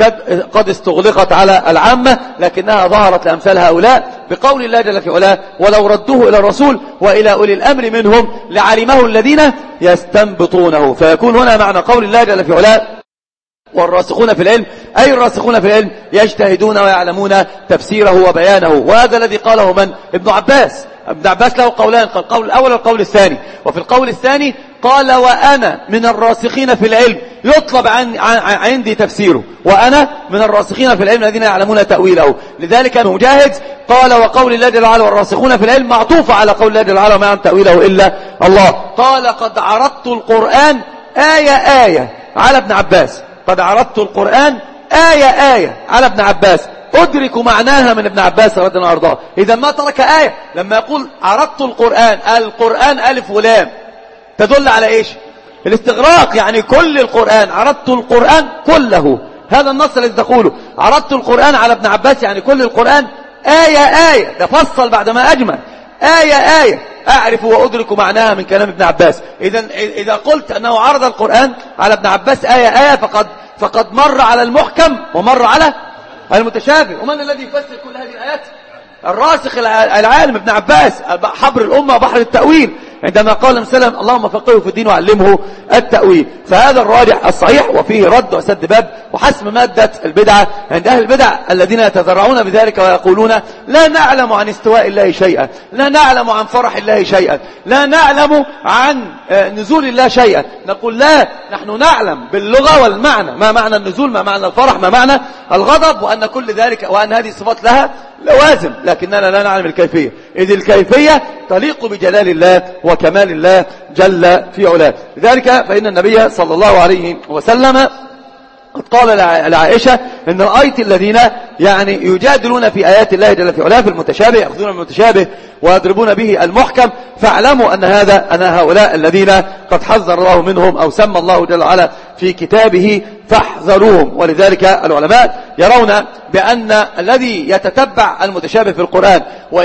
قد استغلقت على العامة، لكنها ظهرت لأمثال هؤلاء بقول الله جل في علاه: ولو ردوه إلى الرسول وإلى أولي الأمر منهم لعلمه الذين يستنبطونه. فيكون هنا معنى قول الله جل في علاه: والراسخون في العلم، أي الراسخون في العلم يجتهدون ويعلمون تفسيره وبيانه. وهذا الذي قاله من؟ ابن عباس. ابن عباس له قولان، قال القول الأول والقول الثاني. وفي القول الثاني قال: وأنا من الراسخين في العلم يطلب عن عندي تفسيره، وأنا من الراسخين في العلم الذين يعلمون تأويله. لذلك مجاهد قال: وقول الله جل وعلا والراسخون في العلم معطوفة على قول الله جل وعلا وما يعلم تأويله إلا الله. قال: قد عرضت القرآن آية آية على ابن عباس، قد عرضت القرآن آية آية على ابن عباس، أدرك معناها من ابن عباس رضي الله عنه. إذا ما ترك آية. لما يقول عرضت القرآن، القرآن ألف ولام تدل على إيش؟ الاستغراق، يعني كل القرآن، عرضت القرآن كله. هذا النص الذي تقوله عرضت القرآن على ابن عباس، يعني كل القرآن آية آية، ده فصل بعدما أجمل، آية آية أعرف وأدرك معناها من كلام ابن عباس. إذا إذا قلت أنه عرض القرآن على ابن عباس آية آية فقد فقد مر على المحكم ومر على المتشابه. ومن الذي يفسر كل هذه الآيات؟ الراسخ العالم ابن عباس، حبر الأمة وبحر التأويل، عندما قال مسلم: اللهم فقهه في الدين وعلمه التأويل. فهذا الراجح الصحيح، وفيه رد وسد باب وحسم مادة البدعة عند أهل البدع الذين يتذرعون بذلك ويقولون: لا نعلم عن استواء الله شيئا، لا نعلم عن فرح الله شيئا، لا نعلم عن نزول الله شيئا. نقول: لا، نحن نعلم باللغة والمعنى، ما معنى النزول، ما معنى الفرح، ما معنى الغضب، وأن كل ذلك وأن هذه الصفات لها لوازم، لكننا لا نعلم الكيفية، إذ الكيفية تليق بجلال الله وكمال الله جل في علاه. لذلك فإن النبي صلى الله عليه وسلم قد قال لعائشة إن رأيت الذين يعني يجادلون في آيات الله جل في علاه في المتشابه، يأخذون المتشابه ويضربون به المحكم، فاعلموا أن هذا أن هؤلاء الذين قد حذر الله منهم أو سمى الله جل وعلا في كتابه فاحذروهم. ولذلك العلماء يرون بأن الذي يتتبع المتشابه في القرآن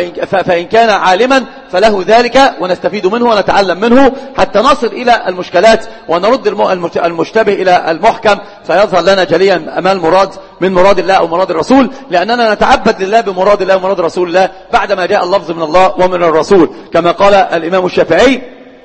فإن كان عالما فله ذلك، ونستفيد منه ونتعلم منه حتى نصل إلى المشكلات ونرد المشتبه إلى المحكم، فيظهر لنا جليا أمام المراد من مراد الله أو مراد الرسول، لأننا نتعبد لله بمراد الله ومراد رسول الله بعدما جاء اللفظ من الله ومن الرسول. كما قال الإمام الشافعي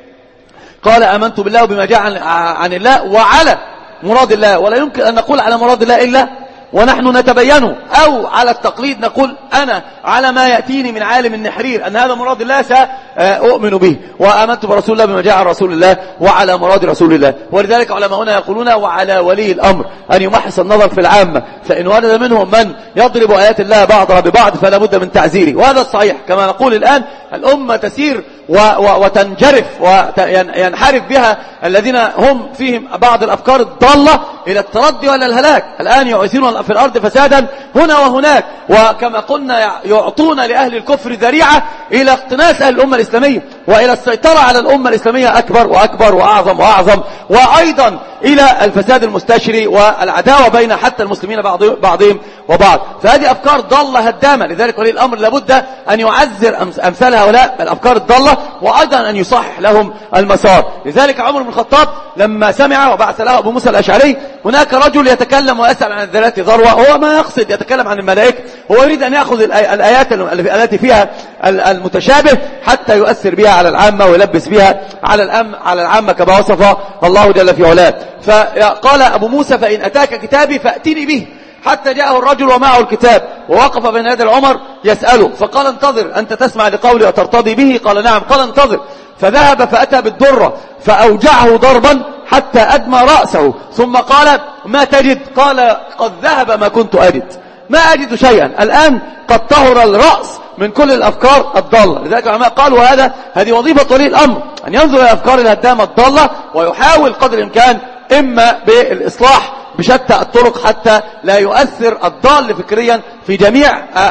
قال: آمنت بالله وبما جاء عن الله وعلى مراد الله، ولا يمكن أن نقول على مراد الله إلا ونحن نتبينه، أو على التقليد نقول أنا على ما يأتيني من عالم النحرير أن هذا مراد الله سأؤمن به، وآمنت برسول الله بما جاء عن رسول الله وعلى مراد رسول الله. ولذلك علماؤنا يقولون وعلى ولي الأمر أن يمحص النظر في العامة، فإن ورد منهم من يضرب آيات الله بعضها ببعض فلا بد من تعزيره، وهذا الصحيح. كما نقول الآن الأمة تسير و و وتنجرف وينحرف بها الذين هم فيهم بعض الأفكار الضالة إلى التردي وإلى الهلاك. الآن يعيثون في الأرض فسادا هنا وهناك، وكما قلنا يعطون لأهل الكفر ذريعة إلى اقتناس أهل الأمة الإسلامية وإلى السيطرة على الأمة الإسلامية أكبر وأكبر وأعظم وأعظم، وأيضا إلى الفساد المستشري والعداوة بين حتى المسلمين بعضهم وبعض. فهذه أفكار ضالة هدامة. لذلك ولي الأمر لابد أن يعزر أمثال هؤلاء الأفكار الضالة، وأيضا أن يصحح لهم المسار. لذلك عمر بن الخطاب لما سمع وبعث له أبو موسى الأشعري هناك رجل يتكلم ويسأل عن الذرات ذروة، هو ما يقصد يتكلم عن الملائكة، هو يريد أن يأخذ الآيات التي فيها المتشابه حتى يؤثر بها على العامة ويلبس بها على الأم على العامة كما وصف الله جل في علاه. فقال أبو موسى فإن أتاك كتابي فأتني به، حتى جاءه الرجل ومعه الكتاب ووقف بين يدي عمر يسأله، فقال انتظر أنت تسمع لقولي وترتضي به؟ قال نعم. قال انتظر. فذهب فأتى بالدرة فأوجعه ضربا حتى أدمى رأسه، ثم قال ما تجد؟ قال قد ذهب ما كنت أجد، ما أجد شيئا، الآن قد طهر الرأس من كل الأفكار الضالة. لذلك العلماء قالوا هذا هذه وظيفة ولي الأمر، أن ينظر إلى الأفكار الهدامة الضالة ويحاول قدر الإمكان إما بالإصلاح بشتى الطرق حتى لا يؤثر الضال فكريا في جميع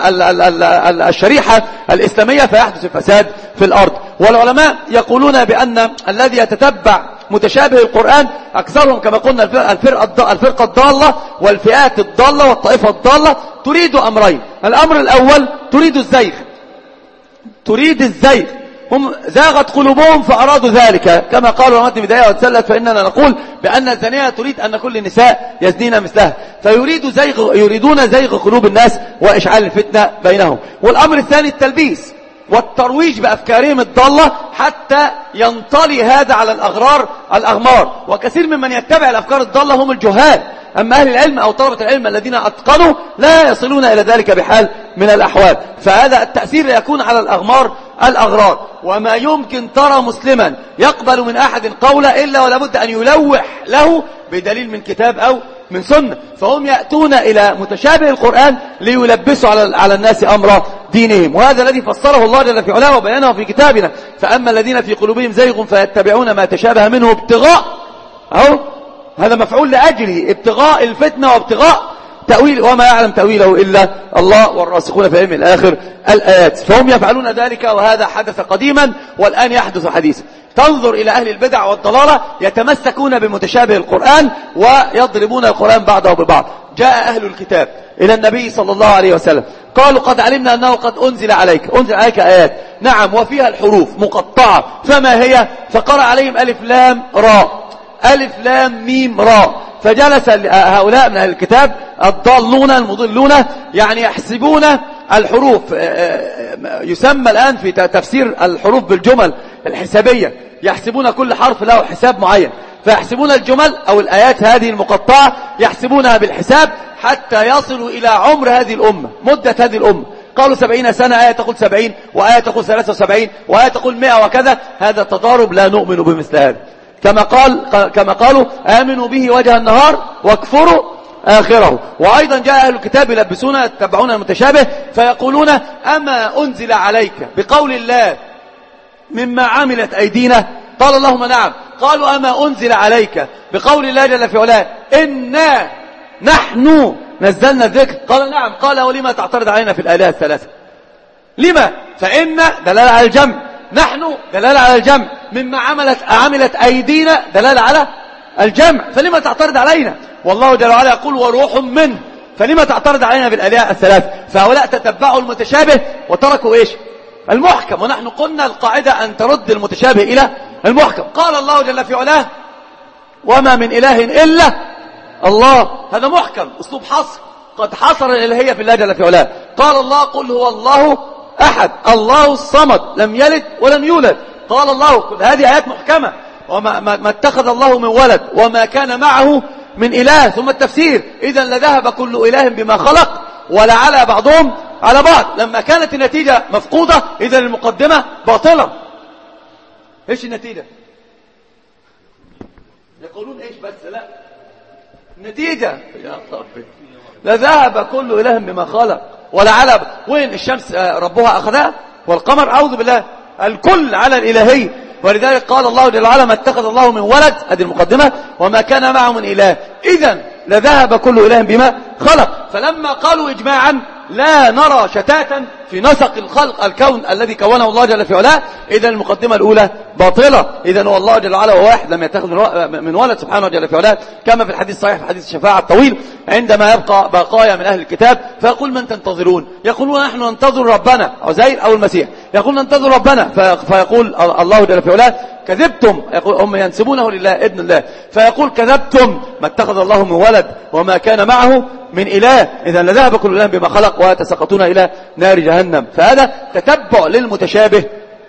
الشريحة الإسلامية فيحدث الفساد في الأرض. والعلماء يقولون بأن الذي يتتبع متشابه القرآن أكثرهم كما قلنا الفرقة, الفرقة الضالة والفئات الضالة والطائفة الضالة تريد أمرين. الأمر الأول تريد الزيغ، تريد الزيغ، هم زاغت قلوبهم فأرادوا ذلك، كما قالوا ومات بداية وتسلت فإننا نقول بأن الزانية تريد أن كل النساء يزنين مثلها، فيريد زيغ يريدون زيغ قلوب الناس وإشعال الفتنة بينهم. والأمر الثاني التلبيس والترويج بأفكارهم الضالة حتى ينطلي هذا على الأغرار الأغمار. وكثير ممن يتبع الأفكار الضالة هم الجهال، أما أهل العلم أو طلبة العلم الذين أتقنوا لا يصلون إلى ذلك بحال من الأحوال. فهذا التأثير يكون على الأغمار الأغرار. وما يمكن ترى مسلما يقبل من أحد قولا إلا ولابد أن يلوح له بدليل من كتاب أو من سنة. فهم يأتون إلى متشابه القرآن ليلبسوا على على الناس أمر دينهم، وهذا الذي فسره الله جل في علاه وبيانه في كتابنا. فأما الذين في قلوبهم زيغ فيتبعون ما تشابه منه ابتغاء، أو هذا مفعول لأجله، ابتغاء الفتنة وابتغاء تأويل، وما يعلم تأويله إلا الله والراسخون في علم الآخر الآيات. فهم يفعلون ذلك، وهذا حدث قديما والآن يحدث حديثا. تنظر إلى أهل البدع والضلالة يتمسكون بمتشابه القرآن ويضربون القرآن بعضه ببعض. جاء أهل الكتاب إلى النبي صلى الله عليه وسلم قالوا قد علمنا أنه قد أنزل عليك أنزل عليك آيات، نعم، وفيها الحروف مقطعة، فما هي؟ فقرأ عليهم ألف لام راء، ألف لام ميم راء. فجلس هؤلاء من أهل الكتاب الضالون المضلون يعني يحسبون الحروف، يسمى الآن في تفسير الحروف بالجمل الحسابية، يحسبون كل حرف له حساب معين، فيحسبون الجمل أو الآيات هذه المقطعة يحسبونها بالحساب حتى يصلوا إلى عمر هذه الأمة، مدة هذه الأمة. قالوا سبعين سنة، آية تقول سبعين، وآية تقول ثلاثة وسبعين، وآية تقول مئة وكذا. هذا تضارب لا نؤمن بمثل هذا. كما قال كما قالوا آمنوا به وجه النهار واكفروا آخره. وأيضا جاء أهل الكتاب يلبسون يتبعون المتشابه فيقولون أما أنزل عليك بقول الله مما عملت أيدينا؟ قال اللهم نعم. قالوا أما أنزل عليك بقول الله جل في علاه إنا نحن نزلنا الذكر؟ قال نعم. قال ولما تعترض علينا في الآلهة الثلاثة؟ لما؟ فإن دلالة على الجمع، نحن دلالة على الجمع، مما عملت عملت أيدينا دلالة على الجمع، فلما تعترض علينا؟ والله جل وعلا يقول وروح منه، فلما تعترض علينا بالآلهة الثلاث؟ فهؤلاء تتبعوا المتشابه وتركوا إيش؟ المحكم. ونحن قلنا القاعدة أن ترد المتشابه إلى المحكم. قال الله جل في علاه وما من إله إلا الله، هذا محكم، أسلوب حصر، قد حصر الإلهية في الله جل في علاه. قال الله قل هو الله أحد الله الصمد لم يلد ولم يولد. قال الله، هذه آيات محكمة. وما ما اتخذ الله من ولد وما كان معه من إله. ثم التفسير إذا لذهب كل إله بما خلق ولعلى بعضهم على بعض. لما كانت النتيجة مفقودة إذا المقدمة باطلة. إيش النتيجة؟ يقولون إيش بس لا النتيجة يا ربي لذهب كل إله بما خلق ولعلى. وين الشمس ربها أخذها والقمر؟ أعوذ بالله، الكل على الإلهية. ولذلك قال الله جل وعلا ما اتخذ الله من ولد، هذه المقدمة، وما كان معه من إله. إذن لذهب كل إله بما خلق. فلما قالوا إجماعا لا نرى شتاتا في نسق الخلق الكون الذي كونه الله جل في علاه، إذن المقدمة الأولى باطلة. إذن هو الله جل وعلا هو واحد لم يتخذ من ولد سبحانه جل في علاه، كما في الحديث الصحيح في حديث الشفاعة الطويل عندما يبقى بقايا من أهل الكتاب فيقول من تنتظرون؟ يقولون نحن ننتظر ربنا، عزير أو المسيح يقول ننتظر ربنا، فيقول الله جل في علاه كذبتم. يقول هم ينسبونه لله ابن الله، فيقول كذبتم ما اتخذ الله من ولد وما كان معه من إله. إذا لذهب كل إله بما خلق ويتساقطون إلى نار جهنم. فهذا تتبع للمتشابه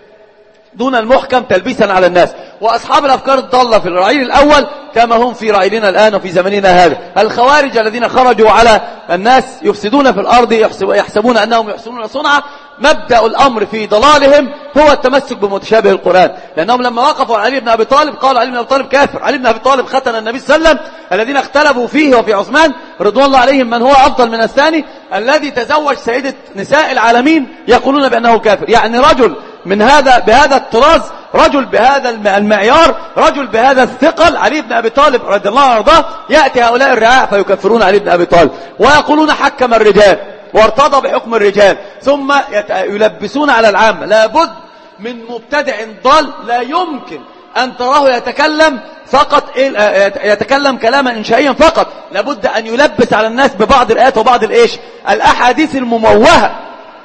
دون المحكم تلبيسا على الناس. وأصحاب الأفكار الضالة في الرعيل الأول كما هم في رعيلنا الآن وفي زمننا هذا، الخوارج الذين خرجوا على الناس يفسدون في الأرض يحسبون أنهم يحسنون صنعا. مبدأ الأمر في ضلالهم هو التمسك بمتشابه القرآن، لأنهم لما وقفوا على علي بن أبي طالب قالوا علي بن أبي طالب كافر. علي بن أبي طالب ختن النبي صلى الله عليه وسلم، الذين اختلفوا فيه وفي عثمان رضوان الله عليهم من هو أفضل من الثاني، الذي تزوج سيدة نساء العالمين يقولون بأنه كافر. يعني رجل من هذا بهذا الطراز، رجل بهذا المعيار، رجل بهذا الثقل، علي بن أبي طالب رضي الله عنه وارضاه، يأتي هؤلاء الرعاع فيكفرون علي بن أبي طالب ويقولون حكم الرجال وارتضى بحكم الرجال، ثم يلبسون على العامة. لابد من مبتدع ضال لا يمكن أن تراه يتكلم فقط يتكلم كلاما إنشائيا فقط، لابد أن يلبس على الناس ببعض الآيات وبعض الإيش الأحاديث المموهة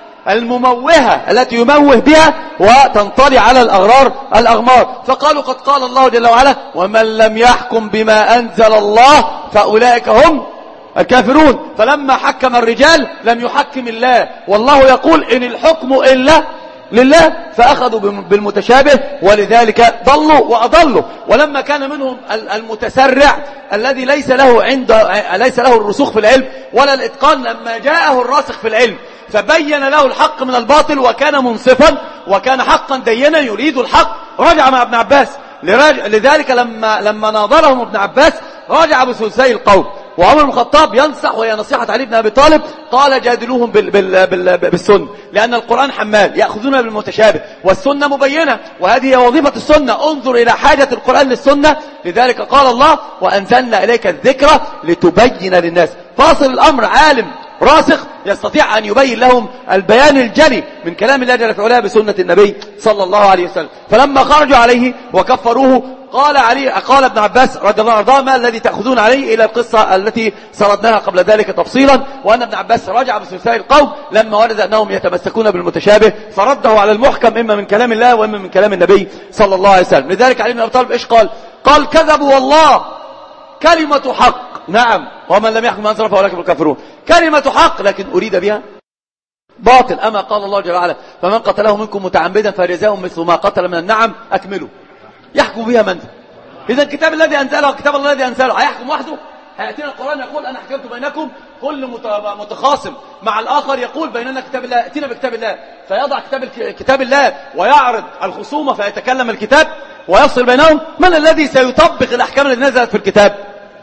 المموهة التي يموه بها وتنطلي على الأغرار الأغمار. فقالوا قد قال الله جل وعلا ومن لم يحكم بما أنزل الله فأولئك هم الكافرون. فلما حكم الرجال لم يحكم الله، والله يقول إن الحكم إلا لله، فأخذوا بالمتشابه ولذلك ضلوا وأضلوا. ولما كان منهم المتسرع الذي ليس له عند ليس له الرسوخ في العلم ولا الإتقان، لما جاءه الراسخ في العلم فبين له الحق من الباطل وكان منصفا وكان حقا دينا يريد الحق، رجع مع ابن عباس. لذلك لما لما ناظرهم ابن عباس رجع بثلثي القوم. وعمر بن الخطاب ينصح، وهي نصيحة علي بن أبي طالب، قال جادلوهم بال بال بال بالسنة، لأن القرآن حمال يأخذون بالمتشابه والسنة مبينة، وهذه وظيفة السنة. انظر إلى حاجة القرآن للسنة. لذلك قال الله وأنزلنا إليك الذكرى لتبين للناس. فاصل الأمر عالم راسخ يستطيع أن يبين لهم البيان الجلي من كلام الله جل في علاه بسنة النبي صلى الله عليه وسلم. فلما خرجوا عليه وكفروه قال علي قال ابن عباس رضي الله عنه ما الذي تأخذون عليه إلى القصة التي سردناها قبل ذلك تفصيلا، وأن ابن عباس رجع بثلثي القوم لما ورد أنهم يتمسكون بالمتشابه فرده على المحكم إما من كلام الله وإما من كلام النبي صلى الله عليه وسلم. لذلك علي بن أبي طالب إيش قال؟ قال كذبوا والله كلمة حق. نعم، ومن لم يحكم أنزل فأولئك هم الكافرون، كلمة حق لكن أريد بها باطل. أما قال الله جل وعلا فمن قتله منكم متعمدا فجزاء مثل ما قتل من النعم أكملوا. يحكم بها من؟ إذا الكتاب الذي أنزله الكتاب الذي أنزله هيحكم وحده؟ هيأتينا القرآن يقول أنا حكمت بينكم، كل متخاصم مع الآخر يقول بيننا كتاب الله، ائتنا بكتاب الله، فيضع كتاب كتاب الله ويعرض الخصومة فيتكلم الكتاب ويفصل بينهم. من الذي سيطبق الأحكام التي نزلت في الكتاب؟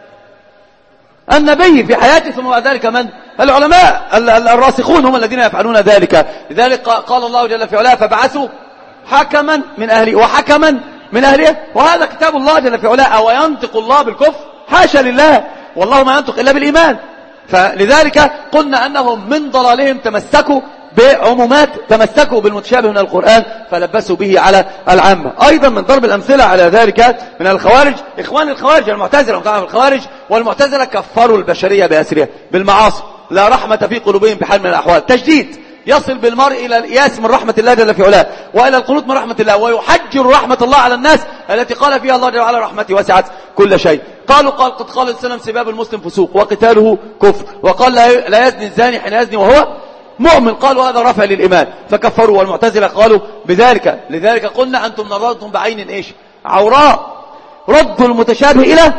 النبي في حياته، ثم بعد ذلك من؟ العلماء الراسخون هم الذين يفعلون ذلك. لذلك قال الله جل في علاه فبعثوا حكما من أهله وحكما من أهله، وهذا كتاب الله جل في علاه. أو ينطق الله بالكفر؟ حاشا لله، والله ما ينطق إلا بالإيمان. فلذلك قلنا أنهم من ضلالهم تمسكوا بعمومات، تمسكوا بالمتشابه من القرآن فلبسوا به على العامة. أيضا من ضرب الأمثلة على ذلك من الخوارج، إخوان الخوارج المعتزلة، الخوارج والمعتزلة كفروا البشرية بأسرها بالمعاصي، لا رحمة في قلوبهم بحال من الأحوال، تشديد يصل بالمرء إلى الإياس من رحمة الله جل في علاه وإلى القنوط من رحمة الله، ويحجر رحمة الله على الناس التي قال فيها الله جل وعلا رحمتي وسعت كل شيء. قالوا قال قد قال السلام سباب المسلم فسوق وقتاله كفر، وقال لا يزني الزاني حين يزني وهو مؤمن، قالوا هذا رفع للإيمان فكفروا. والمعتزلة قالوا بذلك. لذلك قلنا أنتم نظرتم بعين إيش؟ عوراء. ردوا المتشابه إلى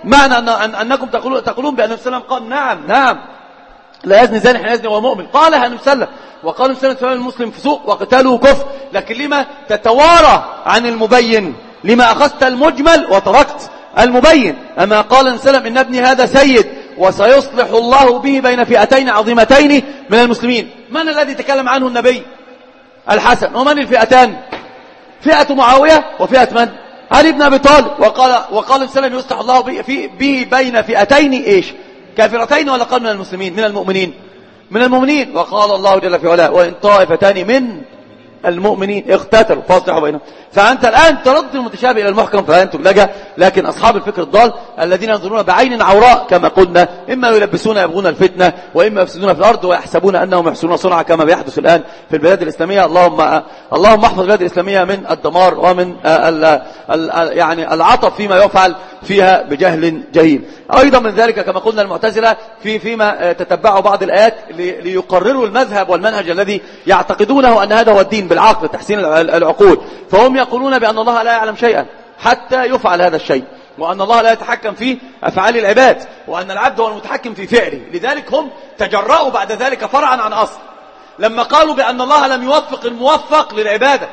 معنى أن أن أنكم تقولون تقولون بأن النبي صلى الله عليه وسلم قال نعم نعم لا يزني زاني حين يزني وهو مؤمن، قالها النبي صلى الله عليه وسلم، وقال النبي صلى الله عليه وسلم المسلم فسوق وقتاله كفر، لكن لما تتوارى عن المبين؟ لما أخذت المجمل وتركت المبين؟ أما قال النبي صلى الله عليه وسلم إن ابني هذا سيد وسيصلح الله به بين فئتين عظيمتين من المسلمين. من الذي تكلم عنه النبي؟ الحسن. ومن الفئتان؟ فئة معاوية وفئة من؟ علي بن أبي طالب. وقال وقال النبي صلى الله عليه وسلم يصلح الله به بين فئتين إيش؟ كافرتين ولا قال من المسلمين؟ من المؤمنين من المؤمنين. وقال الله جل في علاه وإن طائفتان من المؤمنين اقتتلوا فاصلحوا بينهم. فأنت الآن ترد المتشابه إلى المحكم فأنت تبلغ. لكن أصحاب الفكر الضال الذين ينظرون بعين عوراء كما قلنا، إما يلبسون يبغون الفتنة، وإما يفسدون في الأرض ويحسبون أنهم يحسنون صنعا كما بيحدث الآن في البلاد الإسلامية. اللهم اللهم احفظ البلاد الإسلامية من الدمار ومن ال ال يعني العطف فيما يفعل فيها بجهل جهيل. أيضا من ذلك كما قلنا المعتزلة في فيما تتبعوا بعض الآيات ليقرروا المذهب والمنهج الذي يعتقدونه أن هذا هو الدين بالعقل تحسين العقول. فهم يقولون بأن الله لا يعلم شيئا حتى يفعل هذا الشيء، وأن الله لا يتحكم في أفعال العباد، وأن العبد هو المتحكم في فعله. لذلك هم تجرؤوا بعد ذلك فرعا عن أصل لما قالوا بأن الله لم يوفق الموفق للعبادة،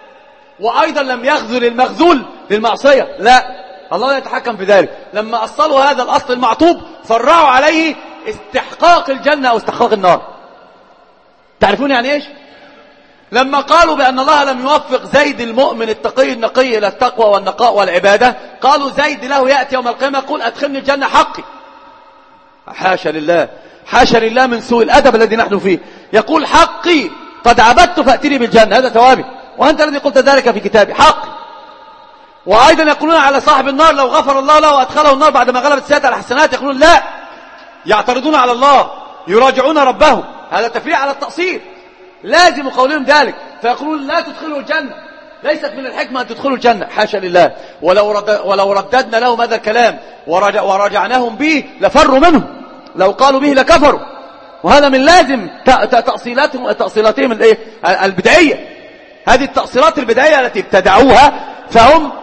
وأيضا لم يخذل المخذول للمعصية. لا، الله لا يتحكم في ذلك. لما أصلوا هذا الأصل المعطوب فرعوا عليه استحقاق الجنة أو استحقاق النار. تعرفون يعني إيش؟ لما قالوا بأن الله لم يوفق زيد المؤمن التقي النقي إلى التقوى والنقاء والعبادة، قالوا زيد له يأتي يوم القيامة يقول أدخلني الجنة حقي. حاشا لله، حاشا لله من سوء الأدب الذي نحن فيه. يقول حقي قد عبدت فأتني بالجنة، هذا ثوابي، وأنت الذي قلت ذلك في كتابي حقي. وأيضا يقولون على صاحب النار لو غفر الله له وأدخله النار بعدما غلبت السيئات على الحسنات، يقولون لا، يعترضون على الله، يراجعون ربهم. هذا تفريع على التقصير، لازم قولهم ذلك. فيقولون لا تدخلوا الجنة، ليست من الحكمة أن تدخلوا الجنة، حاشا لله. ولو, رد ولو رددنا لهم هذا الكلام ورجع ورجعناهم به لفروا منه، لو قالوا به لكفروا. وهذا من لازم تأصيلاتهم تأصيلاتهم البدعية. هذه التأصيلات البدعية التي ابتدعوها فهم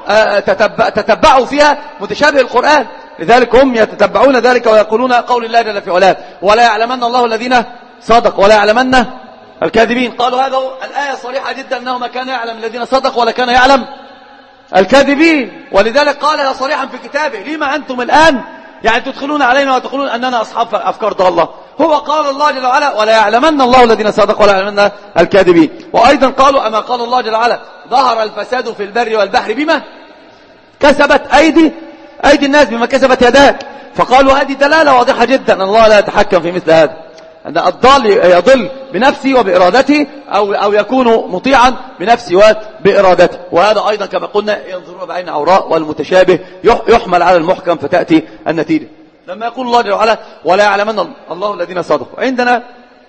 تتبعوا فيها متشابه القرآن. لذلك هم يتتبعون ذلك ويقولون قول الله جل في علاه ولا يعلمن الله الذين صدقوا ولا يعلمن الكاذبين. قالوا هذا الآية صريحة جدا أنه ما كان يعلم الذين صدقوا ولا كان يعلم الكاذبين، ولذلك قالها صريحا في كتابه. لما أنتم الآن يعني تدخلون علينا وتقولون أننا أصحاب أفكار ضالة؟ هو قال الله جل وعلا ولا يعلمن الله الذين صدقوا ولا يعلمن الكاذبين. وأيضا قالوا أما قال الله جل وعلا ظهر الفساد في البر والبحر بما كسبت أيدي أيدي الناس، بما كسبت يداك. فقالوا هذه دلالة واضحة جدا أن الله لا يتحكم في مثل هذا، أن الضال يضل بنفسه وبإرادته أو, أو يكون مطيعا بنفسه وبإرادته. وهذا أيضا كما قلنا ينظرون بعين عوراء، والمتشابه يحمل على المحكم فتأتي النتيجة. لما يقول الله جل وعلا ولا يعلمن الله الذين صدقوا، عندنا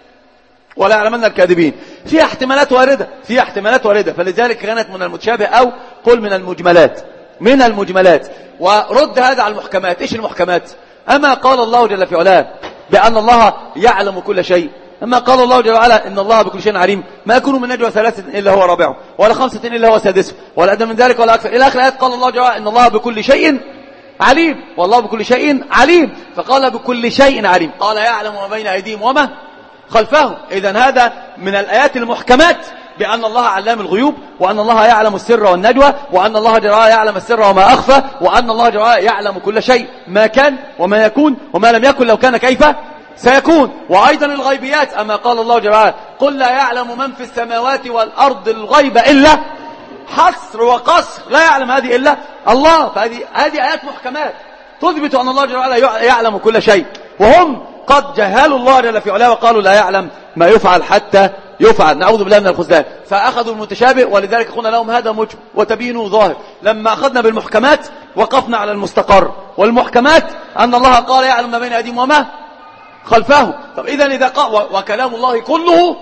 ولا يعلمن الكاذبين، فيها احتمالات واردة، فيها احتمالات واردة. فلذلك كانت من المتشابه أو قل من المجملات من المجملات. ورد هذا على المحكمات. إيش المحكمات؟ أما قال الله جل في علاه بأن الله يعلم كل شيء، أما قال الله جل وعلا إن الله بكل شيء عليم، ما يكون من نجوى ثلاثة إلا هو رابعه ولا خمسة إلا هو سادسه ولا أدنى من ذلك ولا أكثر إلى آخر آيات. قال الله جل وعلا إن الله بكل شيء عليم، والله بكل شيء عليم. فقال بكل شيء عليم، قال يعلم ما بين أيديهم وما خلفهم. إذن هذا من الآيات المحكمات بأن الله علام الغيوب، وأن الله يعلم السر والنجوى، وأن الله جل وعلا يعلم السر وما أخفى، وأن الله جل وعلا يعلم كل شيء ما كان وما يكون وما لم يكن لو كان كيف سيكون. وأيضا الغيبيات، أما قال الله جل وعلا قل لا يعلم من في السماوات والأرض الغيب إلا حصر وقصر، لا يعلم هذه إلا الله. فهذه هذه آيات محكمات تثبت أن الله جل وعلا يعلم كل شيء. وهم قد جهلوا الله جل في علاه وقالوا لا يعلم ما يفعل حتى يفعل، نعوذ بالله من الخذلان. فأخذوا المتشابه، ولذلك قلنا لهم هذا مجمل وتبينوا ظاهر. لما أخذنا بالمحكمات وقفنا على المستقر، والمحكمات أن الله قال يعلم ما بين أيديهم وما خلفه. طب إذا إذا قال وكلام الله كله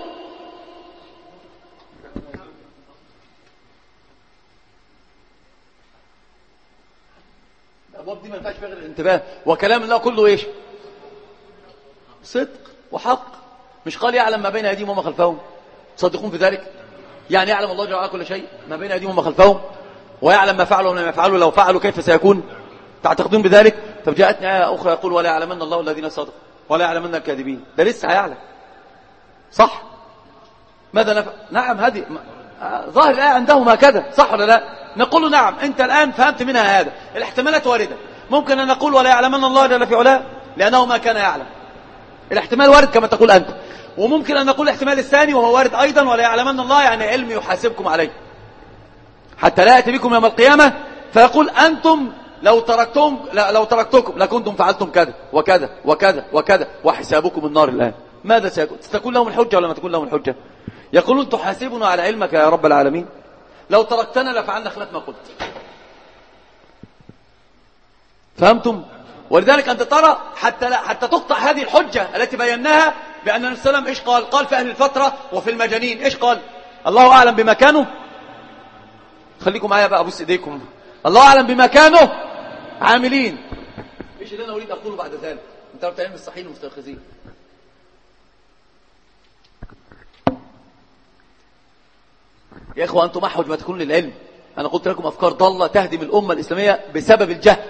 الأبواب دي ما ينفعش فيها غير الانتباه. وكلام الله كله إيش؟ صدق وحق. مش قال يعلم ما بين أيديهم وما خلفهم؟ تصدقون في ذلك؟ يعني يعلم الله جل وعلا كل شيء ما بين أيديهم وما خلفهم، ويعلم ما فعلوا وما يفعلوا، لو فعلوا كيف سيكون؟ تعتقدون بذلك؟ طب جاءتني آية أخرى يقول ولا يعلمن الله الذين صدقوا ولا يعلمن الكاذبين، ده لسه هيعلم. صح؟ ماذا نفعل؟ نعم، هذه ظاهر الآية عندهم هكذا، صح ولا لا؟ نقول له نعم، أنت الآن فهمت منها هذا. الاحتمالات واردة، ممكن أن نقول ولا يعلمن الله جل في علاه لأنه ما كان يعلم، الاحتمال وارد كما تقول أنت. وممكن أن نقول الاحتمال الثاني وهو وارد أيضا، ولا يعلمن الله يعني علم يحاسبكم عليه حتى لا يأتي بكم يوم القيامة فيقول أنتم لو تركتم لو تركتكم لكنتم فعلتم كذا وكذا وكذا وكذا وحسابكم النار الآن. ماذا سيكون؟ ستكون لهم الحجة ولا ما تكون لهم الحجة؟ يقولون تحاسبنا على علمك يا رب العالمين، لو تركتنا لفعلنا خلاف ما قلت. فهمتم؟ ولذلك أنت ترى حتى لا حتى تقطع هذه الحجة التي بيناها بأن النبي صلى الله عليه وسلم إيش قال؟ قال في أهل الفترة وفي المجانين إيش قال؟ الله أعلم بما كانوا. خليكم معايا بقى، أبوس إيديكم. الله أعلم بما كانوا عاملين. إيش اللي أنا أريد أقوله بعد ذلك؟ أنت بتعلم الصحيح المستيقظين. يا إخوة أنتم أحوج ما تكون للعلم. أنا قلت لكم أفكار ضالة تهدم الأمة الإسلامية بسبب الجهل.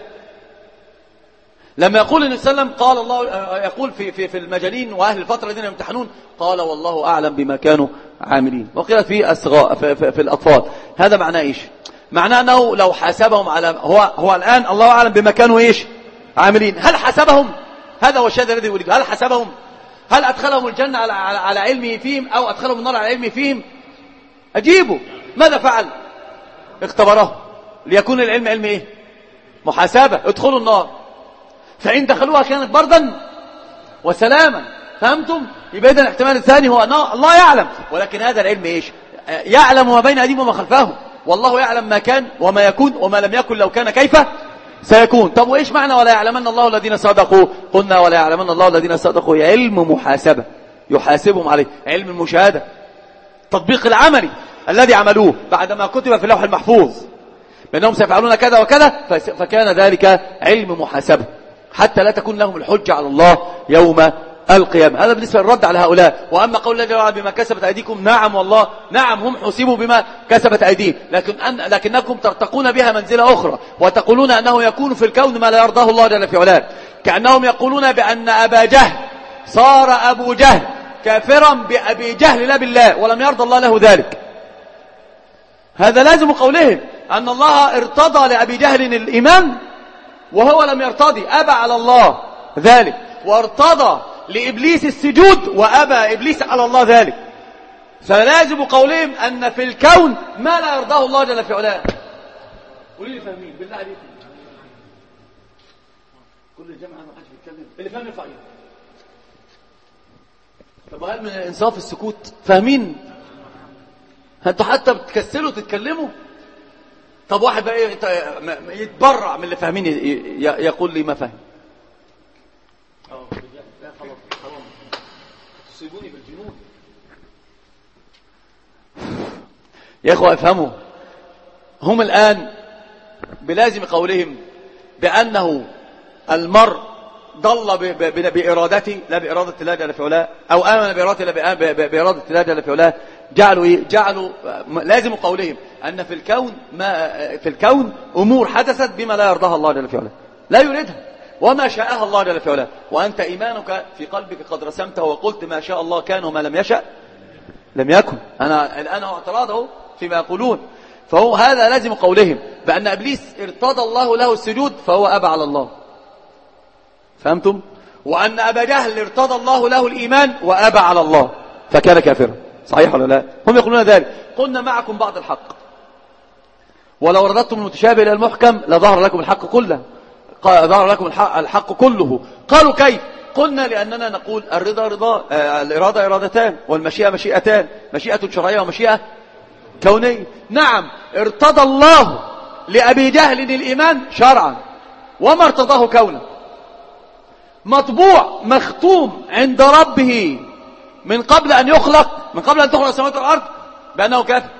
لما يقول النبي صلى الله عليه وسلم قال الله، يقول في في في المجانين واهل الفتره الذين يمتحنون قال والله اعلم بما كانوا عاملين، وقيل في الصغار في, في, في الاطفال. هذا معناه ايش؟ معناه انه لو حاسبهم على هو هو الان الله اعلم بما كانوا ايش عاملين. هل حسبهم؟ هذا هو الشاهد الذي يريد. هل حسبهم؟ هل ادخلهم الجنه على على, على علمه فيهم او ادخلهم النار على علمه فيهم؟ اجيبوا. ماذا فعل؟ اختبره ليكون العلم علم ايه؟ محاسبه. ادخلوا النار، فإن دخلوها كانت بردا وسلاما. فهمتم؟ يبقى إذن الاحتمال الثاني هو أن الله يعلم، ولكن هذا العلم إيش؟ يعلم ما بين أيديهم وما خلفهم، والله يعلم ما كان وما يكون وما لم يكن لو كان كيف سيكون. طب وإيش معنى ولا يعلمن الله الذين صدقوا؟ قلنا ولا يعلمن الله الذين صدقوا هي علم محاسبة يحاسبهم عليه، علم المشاهدة، تطبيق العملي الذي عملوه بعدما كتب في اللوح المحفوظ بأنهم سيفعلون كذا وكذا، فكان ذلك علم محاسبة حتى لا تكون لهم الحجة على الله يوم القيامة. هذا بالنسبة للرد على هؤلاء. وأما قول الله جل بما كسبت أيديكم، نعم والله، نعم هم حسبوا بما كسبت أيديهم، لكن أن لكنكم ترتقون بها منزلة أخرى وتقولون أنه يكون في الكون ما لا يرضاه الله جل في علاه، كأنهم يقولون بأن أبا جهل صار أبو جهل كافرا بأبي جهل لا بالله ولم يرضى الله له ذلك. هذا لازم قولهم أن الله ارتضى لأبي جهل الإيمان وهو لم يرتضي، أبى على الله ذلك، وارتضى لإبليس السجود وأبى إبليس على الله ذلك. فلازم قولهم أن في الكون ما لا يرضاه الله جل في علاه. قولوا لي فاهمين بالله عليكم؟ كل الجماعة ما حدش بيتكلم، اللي فاهم يرفع ايده. طب هل من الإنصاف السكوت؟ فاهمين؟ انتوا حتى بتكسلوا تتكلموا. طب واحد بقى يتبرع من اللي فاهمين يقول لي ما فاهم. لا خلاص خلاص تصيبوني بالجنون. يا اخوة افهموا، هم الآن بلازم قولهم بأنه المرء ضل بإرادته لا بإرادة الله جل في علاه، أو آمن بإرادته لا بإرادة الله جل في علاه. جعلوا إيه؟ جعلوا لازم قولهم أن في الكون ما في الكون أمور حدثت بما لا يرضاها الله جل في علاه، لا يريدها وما شاءها الله جل في علاه، وأنت إيمانك في قلبك قد رسمته وقلت ما شاء الله كان وما لم يشأ لم يكن. أنا الآن اعتراضه فيما يقولون. فهو هذا لازم قولهم بأن إبليس ارتضى الله له السجود فهو أبى على الله. فهمتم؟ وأن أبا جهل ارتضى الله له الإيمان وأبى على الله فكان كافرا. صحيح ولا لا؟ هم يقولون ذلك. قلنا معكم بعض الحق، ولو رددتم المتشابه إلى المحكم لظهر لكم الحق كله، ظهر لكم الحق, الحق كله. قالوا كيف؟ قلنا لأننا نقول الرضا رضا، آه الإرادة إرادتان، والمشيئة مشيئتان، مشيئة شرعية ومشيئة كونية. نعم ارتضى الله لأبي جهل الإيمان شرعا وما ارتضاه كونا، مطبوع مختوم عند ربه من قبل أن يخلق، من قبل أن تخلق السماوات والأرض بأنه كافر.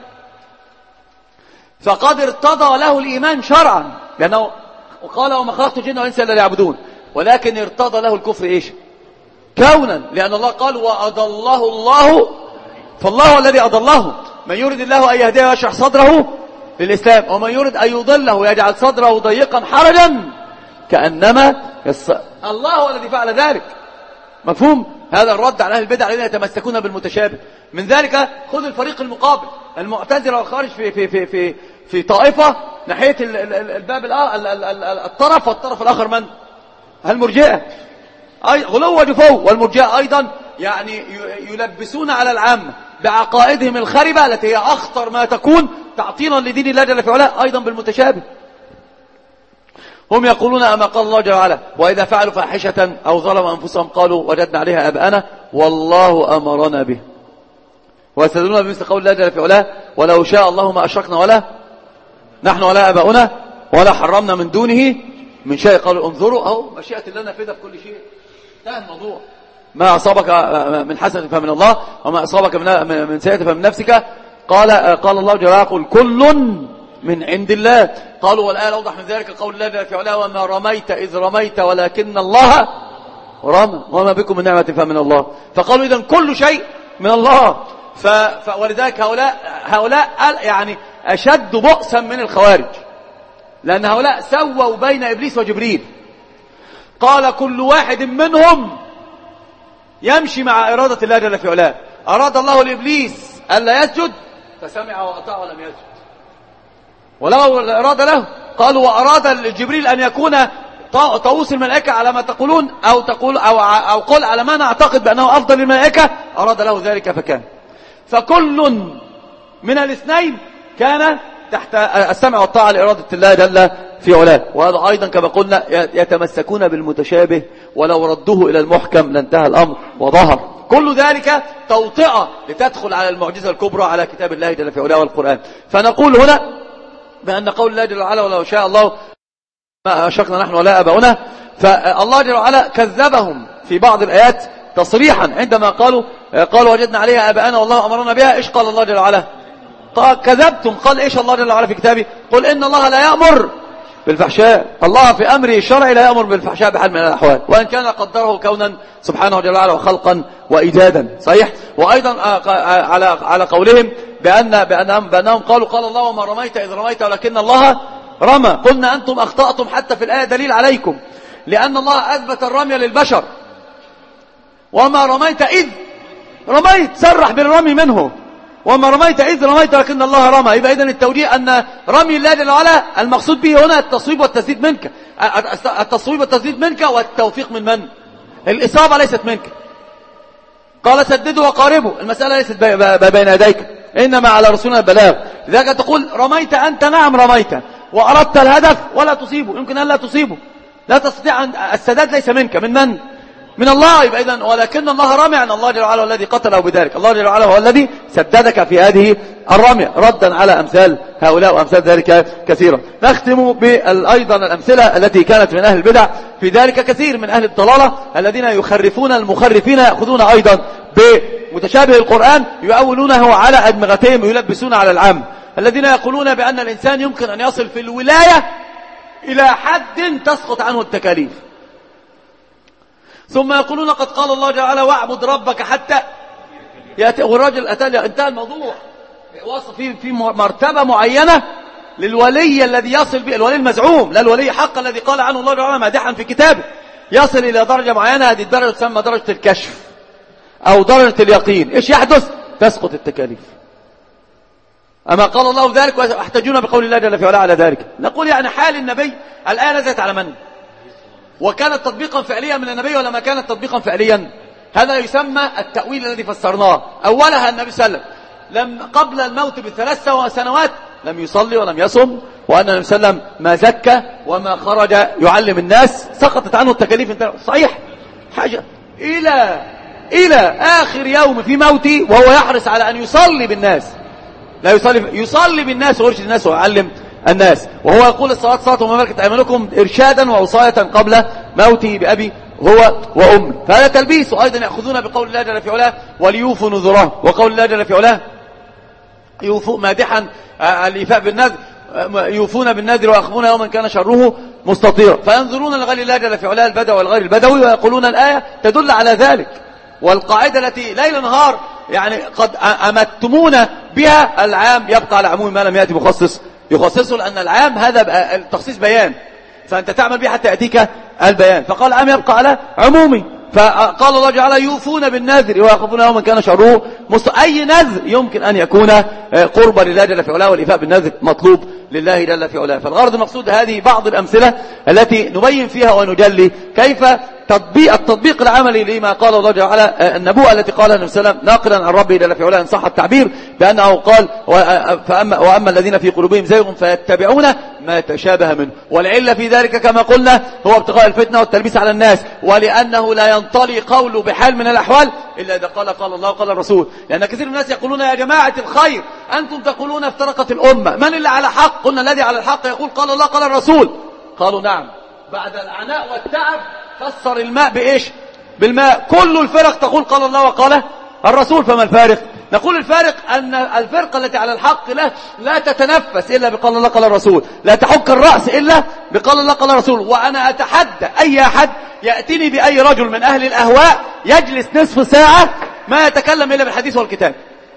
فقد ارتضى له الإيمان شرعا لأنه قال وما خلقت الجن والإنس إلا ليعبدون، ولكن ارتضى له الكفر إيش؟ كونا، لأن الله قال وأضله الله، فالله الذي أضله. من يريد الله أن يهديه يشرح صدره للإسلام، ومن يريد أن يضله يجعل صدره ضيقا حرجا كأنما يص... الله هو الذي فعل ذلك. مفهوم؟ هذا الرد على أهل البدع الذين يتمسكون بالمتشابه. من ذلك خذ الفريق المقابل، المعتزلة والخارج في في في في في طائفة ناحية الباب الطرف، والطرف الآخر من؟ المرجئة. غلو وجفو. والمرجئة أيضا يعني يلبسون على العامة بعقائدهم الخربة التي هي أخطر ما تكون تعطينا لدين الله جل في علاه، أيضا بالمتشابه. هم يقولون أما قال الله جل وعلا وإذا فعلوا فاحشة أو ظلموا أنفسهم قالوا وجدنا عليها آباءنا والله أمرنا به، ويستدلون بمثل قول الله جل في علاه ولو شاء الله ما أشركنا ولا نحن ولا آباؤنا ولا حرمنا من دونه من شيء. قالوا انظروا أهو مشيئة الله نافذة في كل شيء. انتهى الموضوع. ما أصابك من حسنة فمن الله وما أصابك من سيئة فمن نفسك. قال قال الله جل وعلا قل كل من عند الله. قالوا والآية أوضح من ذلك قول الله جل في علاه وما رميت إذ رميت ولكن الله رمى وما بكم من نعمة فمن الله. فقالوا إذن كل شيء من الله. ف... ف... ولذلك هؤلاء هؤلاء يعني أشد بؤسا من الخوارج، لأن هؤلاء سووا بين إبليس وجبريل. قال كل واحد منهم يمشي مع إرادة الله جل في علاه. أراد الله لإبليس ألا يسجد فسمع وأطاع ولم يسجد، ولو أراد له. قالوا وأراد جبريل أن يكون طاووس الملائكة على ما تقولون أو تقول أو أو قل على ما نعتقد بأنه أفضل الملائكة، أراد له ذلك فكان. فكل من الاثنين كان تحت السمع والطاعة لإرادة الله جل في علاه. وهذا أيضا كما قلنا يتمسكون بالمتشابه، ولو ردوه إلى المحكم لانتهى الأمر وظهر. كل ذلك توطئة لتدخل على المعجزة الكبرى على كتاب الله جل في علاه والقرآن. فنقول هنا بأن قول الله جل وعلا ولو شاء الله ما أشركنا نحن ولا آباؤنا، فالله جل وعلا كذبهم في بعض الآيات تصريحا عندما قالوا قالوا وجدنا عليها آباءنا والله أمرنا بها. إيش قال الله جل وعلا؟ قال كذبتم. قال إيش الله جل وعلا في كتابه؟ قل إن الله لا يأمر بالفحشاء. الله في أمره الشرعي لا يأمر بالفحشاء بحال من الأحوال، وإن كان قدره كونا سبحانه جل وعلا وخلقا وإيجادا. صحيح. وأيضا على على قولهم بأن بأنهم بأنهم قالوا قال الله وما رميت إذ رميت ولكن الله رمى. قلنا أنتم أخطأتم حتى في الآية دليل عليكم، لأن الله أثبت الرمي للبشر. وما رميت إذ رميت صرح بالرمي منه، وما رميت إذ رميت لكن الله رمى. يبقى إذن التوجيه أن رمي الله جل وعلا المقصود به هنا التصويب والتسديد منك، التصويب والتسديد منك والتوفيق من من؟ الإصابة ليست منك. قال سددوا وقاربوا، المسألة ليست بين يديك، إنما على رسولنا البلاغ. لذلك تقول رميت أنت، نعم رميت وأردت الهدف ولا تصيبه، يمكن أن لا تصيبه، لا تستطيع أن السداد ليس منك، من من؟ من الله. يبقى إذن ولكن الله رمي، عن الله جل وعلا الذي قتله بذلك. الله جل وعلا هو الذي سددك في هذه الرمي، ردا على أمثال هؤلاء وأمثال ذلك كثيرا. نختم بأيضا الأمثلة التي كانت من أهل البدع في ذلك كثير من أهل الضلالة الذين يخرفون المخرفين، يأخذون أيضا بمتشابه القرآن يؤولونه على أدمغتهم ويلبسون على العام، الذين يقولون بأن الإنسان يمكن أن يصل في الولاية إلى حد تسقط عنه التكاليف، ثم يقولون قد قال الله جل وعلا واعبد ربك حتى يأتي. والراجل أتى انتهى الموضوع. وصف في في مرتبة معينة للولي الذي يصل به، الولي المزعوم لا الولي حق الذي قال عنه الله جل وعلا مادحا في كتابه، يصل إلى درجة معينة. هذه الدرجة تسمى درجة الكشف أو درجة اليقين. إيش يحدث؟ تسقط التكاليف. أما قال الله ذلك ويحتجون بقول الله جل وعلا على ذلك. نقول يعني حال النبي الآن نزلت على من؟ وكانت تطبيقا فعليا من النبي ولا ما كانت تطبيقا فعليا؟ هذا يسمى التأويل الذي فسرناه. أولها النبي صلى الله عليه وسلم لم قبل الموت بثلاث سنوات لم يصلي ولم يصم، وأن النبي صلى الله عليه وسلم ما زكى وما خرج يعلم الناس، سقطت عنه التكاليف. صحيح حاجة إلى إلى آخر يوم في موته وهو يحرص على أن يصلي بالناس، لا يصلي يصلي بالناس ويرشد الناس ويعلم الناس، وهو يقول الصلاة صلاة وما ملكت أيمانكم إرشادا ووصاية قبل موته بأبي هو وأمه. فهذا تلبيس. وأيضا يأخذون بقول الله جل في علاه وليوفوا نذره، وقول الله جل في علاه يوفوا مادحا الإيفاء بالنذر، يوفون بالنذر ويخافون يوما كان شره مستطيرا. فينظرون لغير الله جل في علاه البدوي والغير البدوي ويقولون الآية تدل على ذلك. والقاعدة التي ليل نهار يعني قد أمتمون بها العام يبقى على عموم ما لم يأتي مخصص يخصصه، لأن العام هذا التخصيص بيان. فأنت تعمل به حتى يأتيك البيان. فقال أم يبقى على عمومي. فقال الله جعل يوفون بالنذر ويخافون يوما كان شره مستطير. أي نذر يمكن أن يكون قربا لله جل في علاه، والإيفاء بالنذر مطلوب لله جل في علاه. فالغرض المقصود هذه بعض الأمثلة التي نبين فيها ونجلي كيف تطبيق التطبيق العملي لما قال الله جل وعلا، النبوءة التي قالها النبي صلى الله عليه وسلم ناقلا عن ربه جل في علاه إن صح التعبير بأنه قال فأما وأما الذين في قلوبهم زيغ فيتبعون ما تشابه منه. والعلة في ذلك كما قلنا هو ابتغاء الفتنة والتلبيس على الناس، ولأنه لا ينطلي قوله بحال من الأحوال إلا إذا قال قال الله قال الرسول. لأن كثير من الناس يقولون يا جماعة الخير أنتم تقولون افترقت الأمة، من اللي على حق؟ قلنا الذي على الحق يقول قال الله قال الرسول. قالوا نعم. بعد العناء والتعب فسر الماء بإيش؟ بالماء. كل الفرق تقول قال الله وقال الرسول. فما الفارق؟ نقول الفارق أن الفرقة التي على الحق لا, لا تتنفس إلا بقال الله قال الرسول، لا تحك الرأس إلا بقال الله قال الرسول. وأنا أتحدى أي أحد يأتيني بأي رجل من أهل الأهواء يجلس نصف ساعة ما يتكلم إلا بالحديث والكتاب.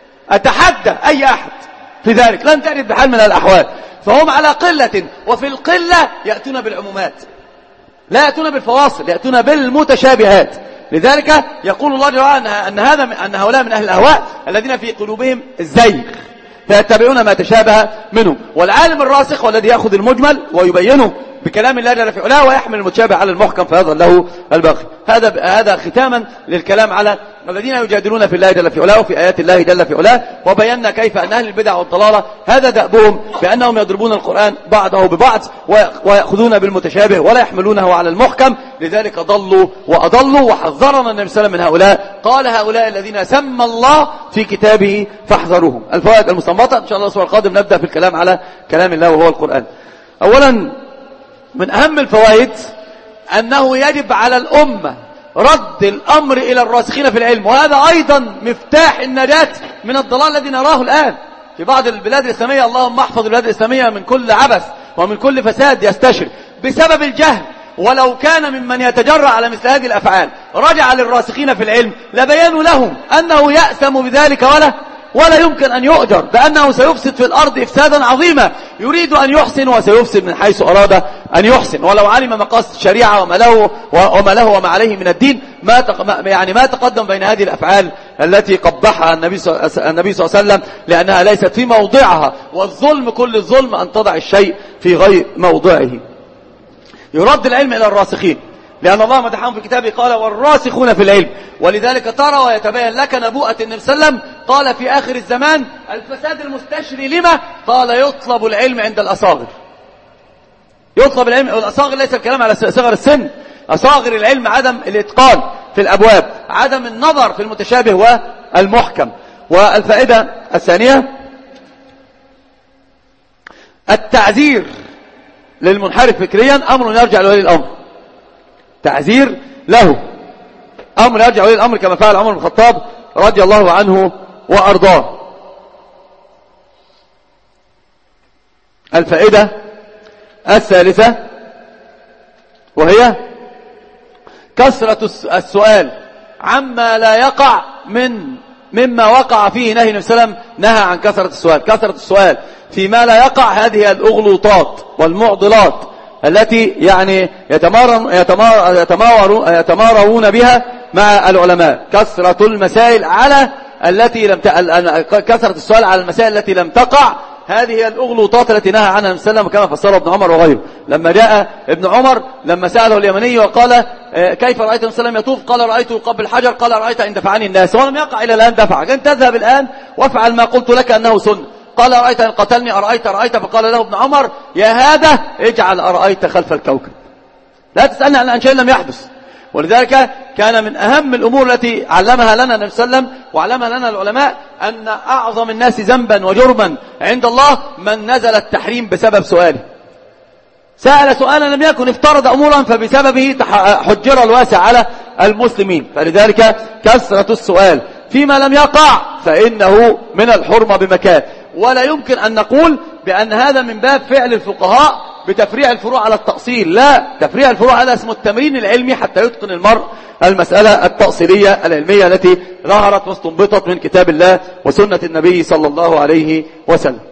أتحدى أي أحد في ذلك، لن ترد بحال من الأحوال. فهم على قلة، وفي القلة يأتون بالعمومات، لا يأتون بالفواصل، يأتون بالمتشابهات. لذلك يقول الله جل وعلا أن هذا أن هؤلاء من أهل الأهواء الذين في قلوبهم الزيغ فيتبعون ما تشابه منه. والعالم الراسخ والذي يأخذ المجمل ويبينه بكلام الله جل في علاه ويحمل المتشابه على المحكم فيظهر له الباقي. هذا هذا ختاما للكلام على الذين يجادلون في الله جل في علاه وفي آيات الله جل في علاه. وبينا كيف أن أهل البدع والضلالة هذا دأبهم بأنهم يضربون القرآن بعضه ببعض ويأخذون بالمتشابه ولا يحملونه على المحكم. لذلك ضلوا وأضلوا. وحذرنا النبي صلى الله عليه وسلم من هؤلاء، قال هؤلاء الذين سمى الله في كتابه فاحذروهم. الفوائد المستنبطة إن شاء الله الأسبوع القادم نبدأ في الكلام على كلام الله وهو القرآن. أولا من أهم الفوائد أنه يجب على الأمة رد الأمر إلى الراسخين في العلم، وهذا أيضا مفتاح النجاة من الضلال الذي نراه الآن في بعض البلاد الإسلامية. اللهم احفظ البلاد الإسلامية من كل عبث ومن كل فساد يستشري بسبب الجهل. ولو كان ممن يتجرأ على مثل هذه الأفعال رجع للراسخين في العلم لبيانوا لهم أنه يأثم بذلك ولا ولا يمكن أن يؤجر، بأنه سيفسد في الأرض إفسادا عظيما. يريد أن يحسن وسيفسد من حيث أراد أن يحسن. ولو علم مقاصد الشريعة وما له وما له وما عليه من الدين ما تق... يعني ما تقدم بين هذه الأفعال التي قبحها النبي صلى الله عليه وسلم، لأنها ليست في موضعها. والظلم كل الظلم أن تضع الشيء في غير موضعه. يرد العلم إلى الراسخين، لأن الله مدحهم في كتابه قال والراسخون في العلم. ولذلك ترى ويتبين لك نبوءة النبي صلى الله عليه وسلم قال في آخر الزمان الفساد المستشري لما؟ قال يطلب العلم عند الأصاغر. يطلب العلم، والأصاغر ليس الكلام على صغر السن، أصاغر العلم عدم الإتقان في الأبواب، عدم النظر في المتشابه والمحكم. والفائدة الثانية التعذير للمنحرف فكريا أمر يرجع لولي الأمر. تعذير له أمر يرجع ولي الأمر كما فعل عمر بن الخطاب رضي الله عنه وأرضاه. الفائدة الثالثة وهي كثرة السؤال عما لا يقع من مما وقع فيه نهي النبي صلى الله عليه وسلم. نهى عن كثرة السؤال. كثرة السؤال فيما لا يقع هذه الأغلوطات والمعضلات التي يعني يتمارون يتمارون يتمارون بها مع العلماء. كثرة المسائل على التي لم ت... كثرة السؤال على المسائل التي لم تقع، هذه هي الأغلوطات التي نهى عنها النبي صلى الله عليه وسلم كما فسره ابن عمر وغيره. لما جاء ابن عمر لما سأله اليمني وقال كيف رأيت النبي صلى الله عليه وسلم يطوف؟ قال رأيته يقبل الحجر. قال رأيت إن دفعني الناس؟ ولم يقع إلى الآن دفعك، أنت تذهب الآن وافعل ما قلت لك أنه سنة. قال أرأيت إن قتلني؟ أرأيت أرأيت فقال له ابن عمر يا هذا اجعل أرأيت خلف الكوكب، لا تسألني عن شيء لم يحدث. ولذلك كان من أهم الأمور التي علمها لنا النبي صلى الله عليه وسلم وعلمها لنا العلماء أن أعظم الناس ذنبا وجرما عند الله من نزل التحريم بسبب سؤاله. سأل سؤالا لم يكن، افترض أمورا فبسببه حجر الواسع على المسلمين. فلذلك كثرة السؤال فيما لم يقع فإنه من الحرمة بمكان. ولا يمكن أن نقول بأن هذا من باب فعل الفقهاء بتفريع الفروع على التأصيل. لا، تفريع الفروع هذا اسمه التمرين العلمي حتى يتقن المرء المسألة التأصيلية العلمية التي ظهرت واستنبطت من كتاب الله وسنة النبي صلى الله عليه وسلم.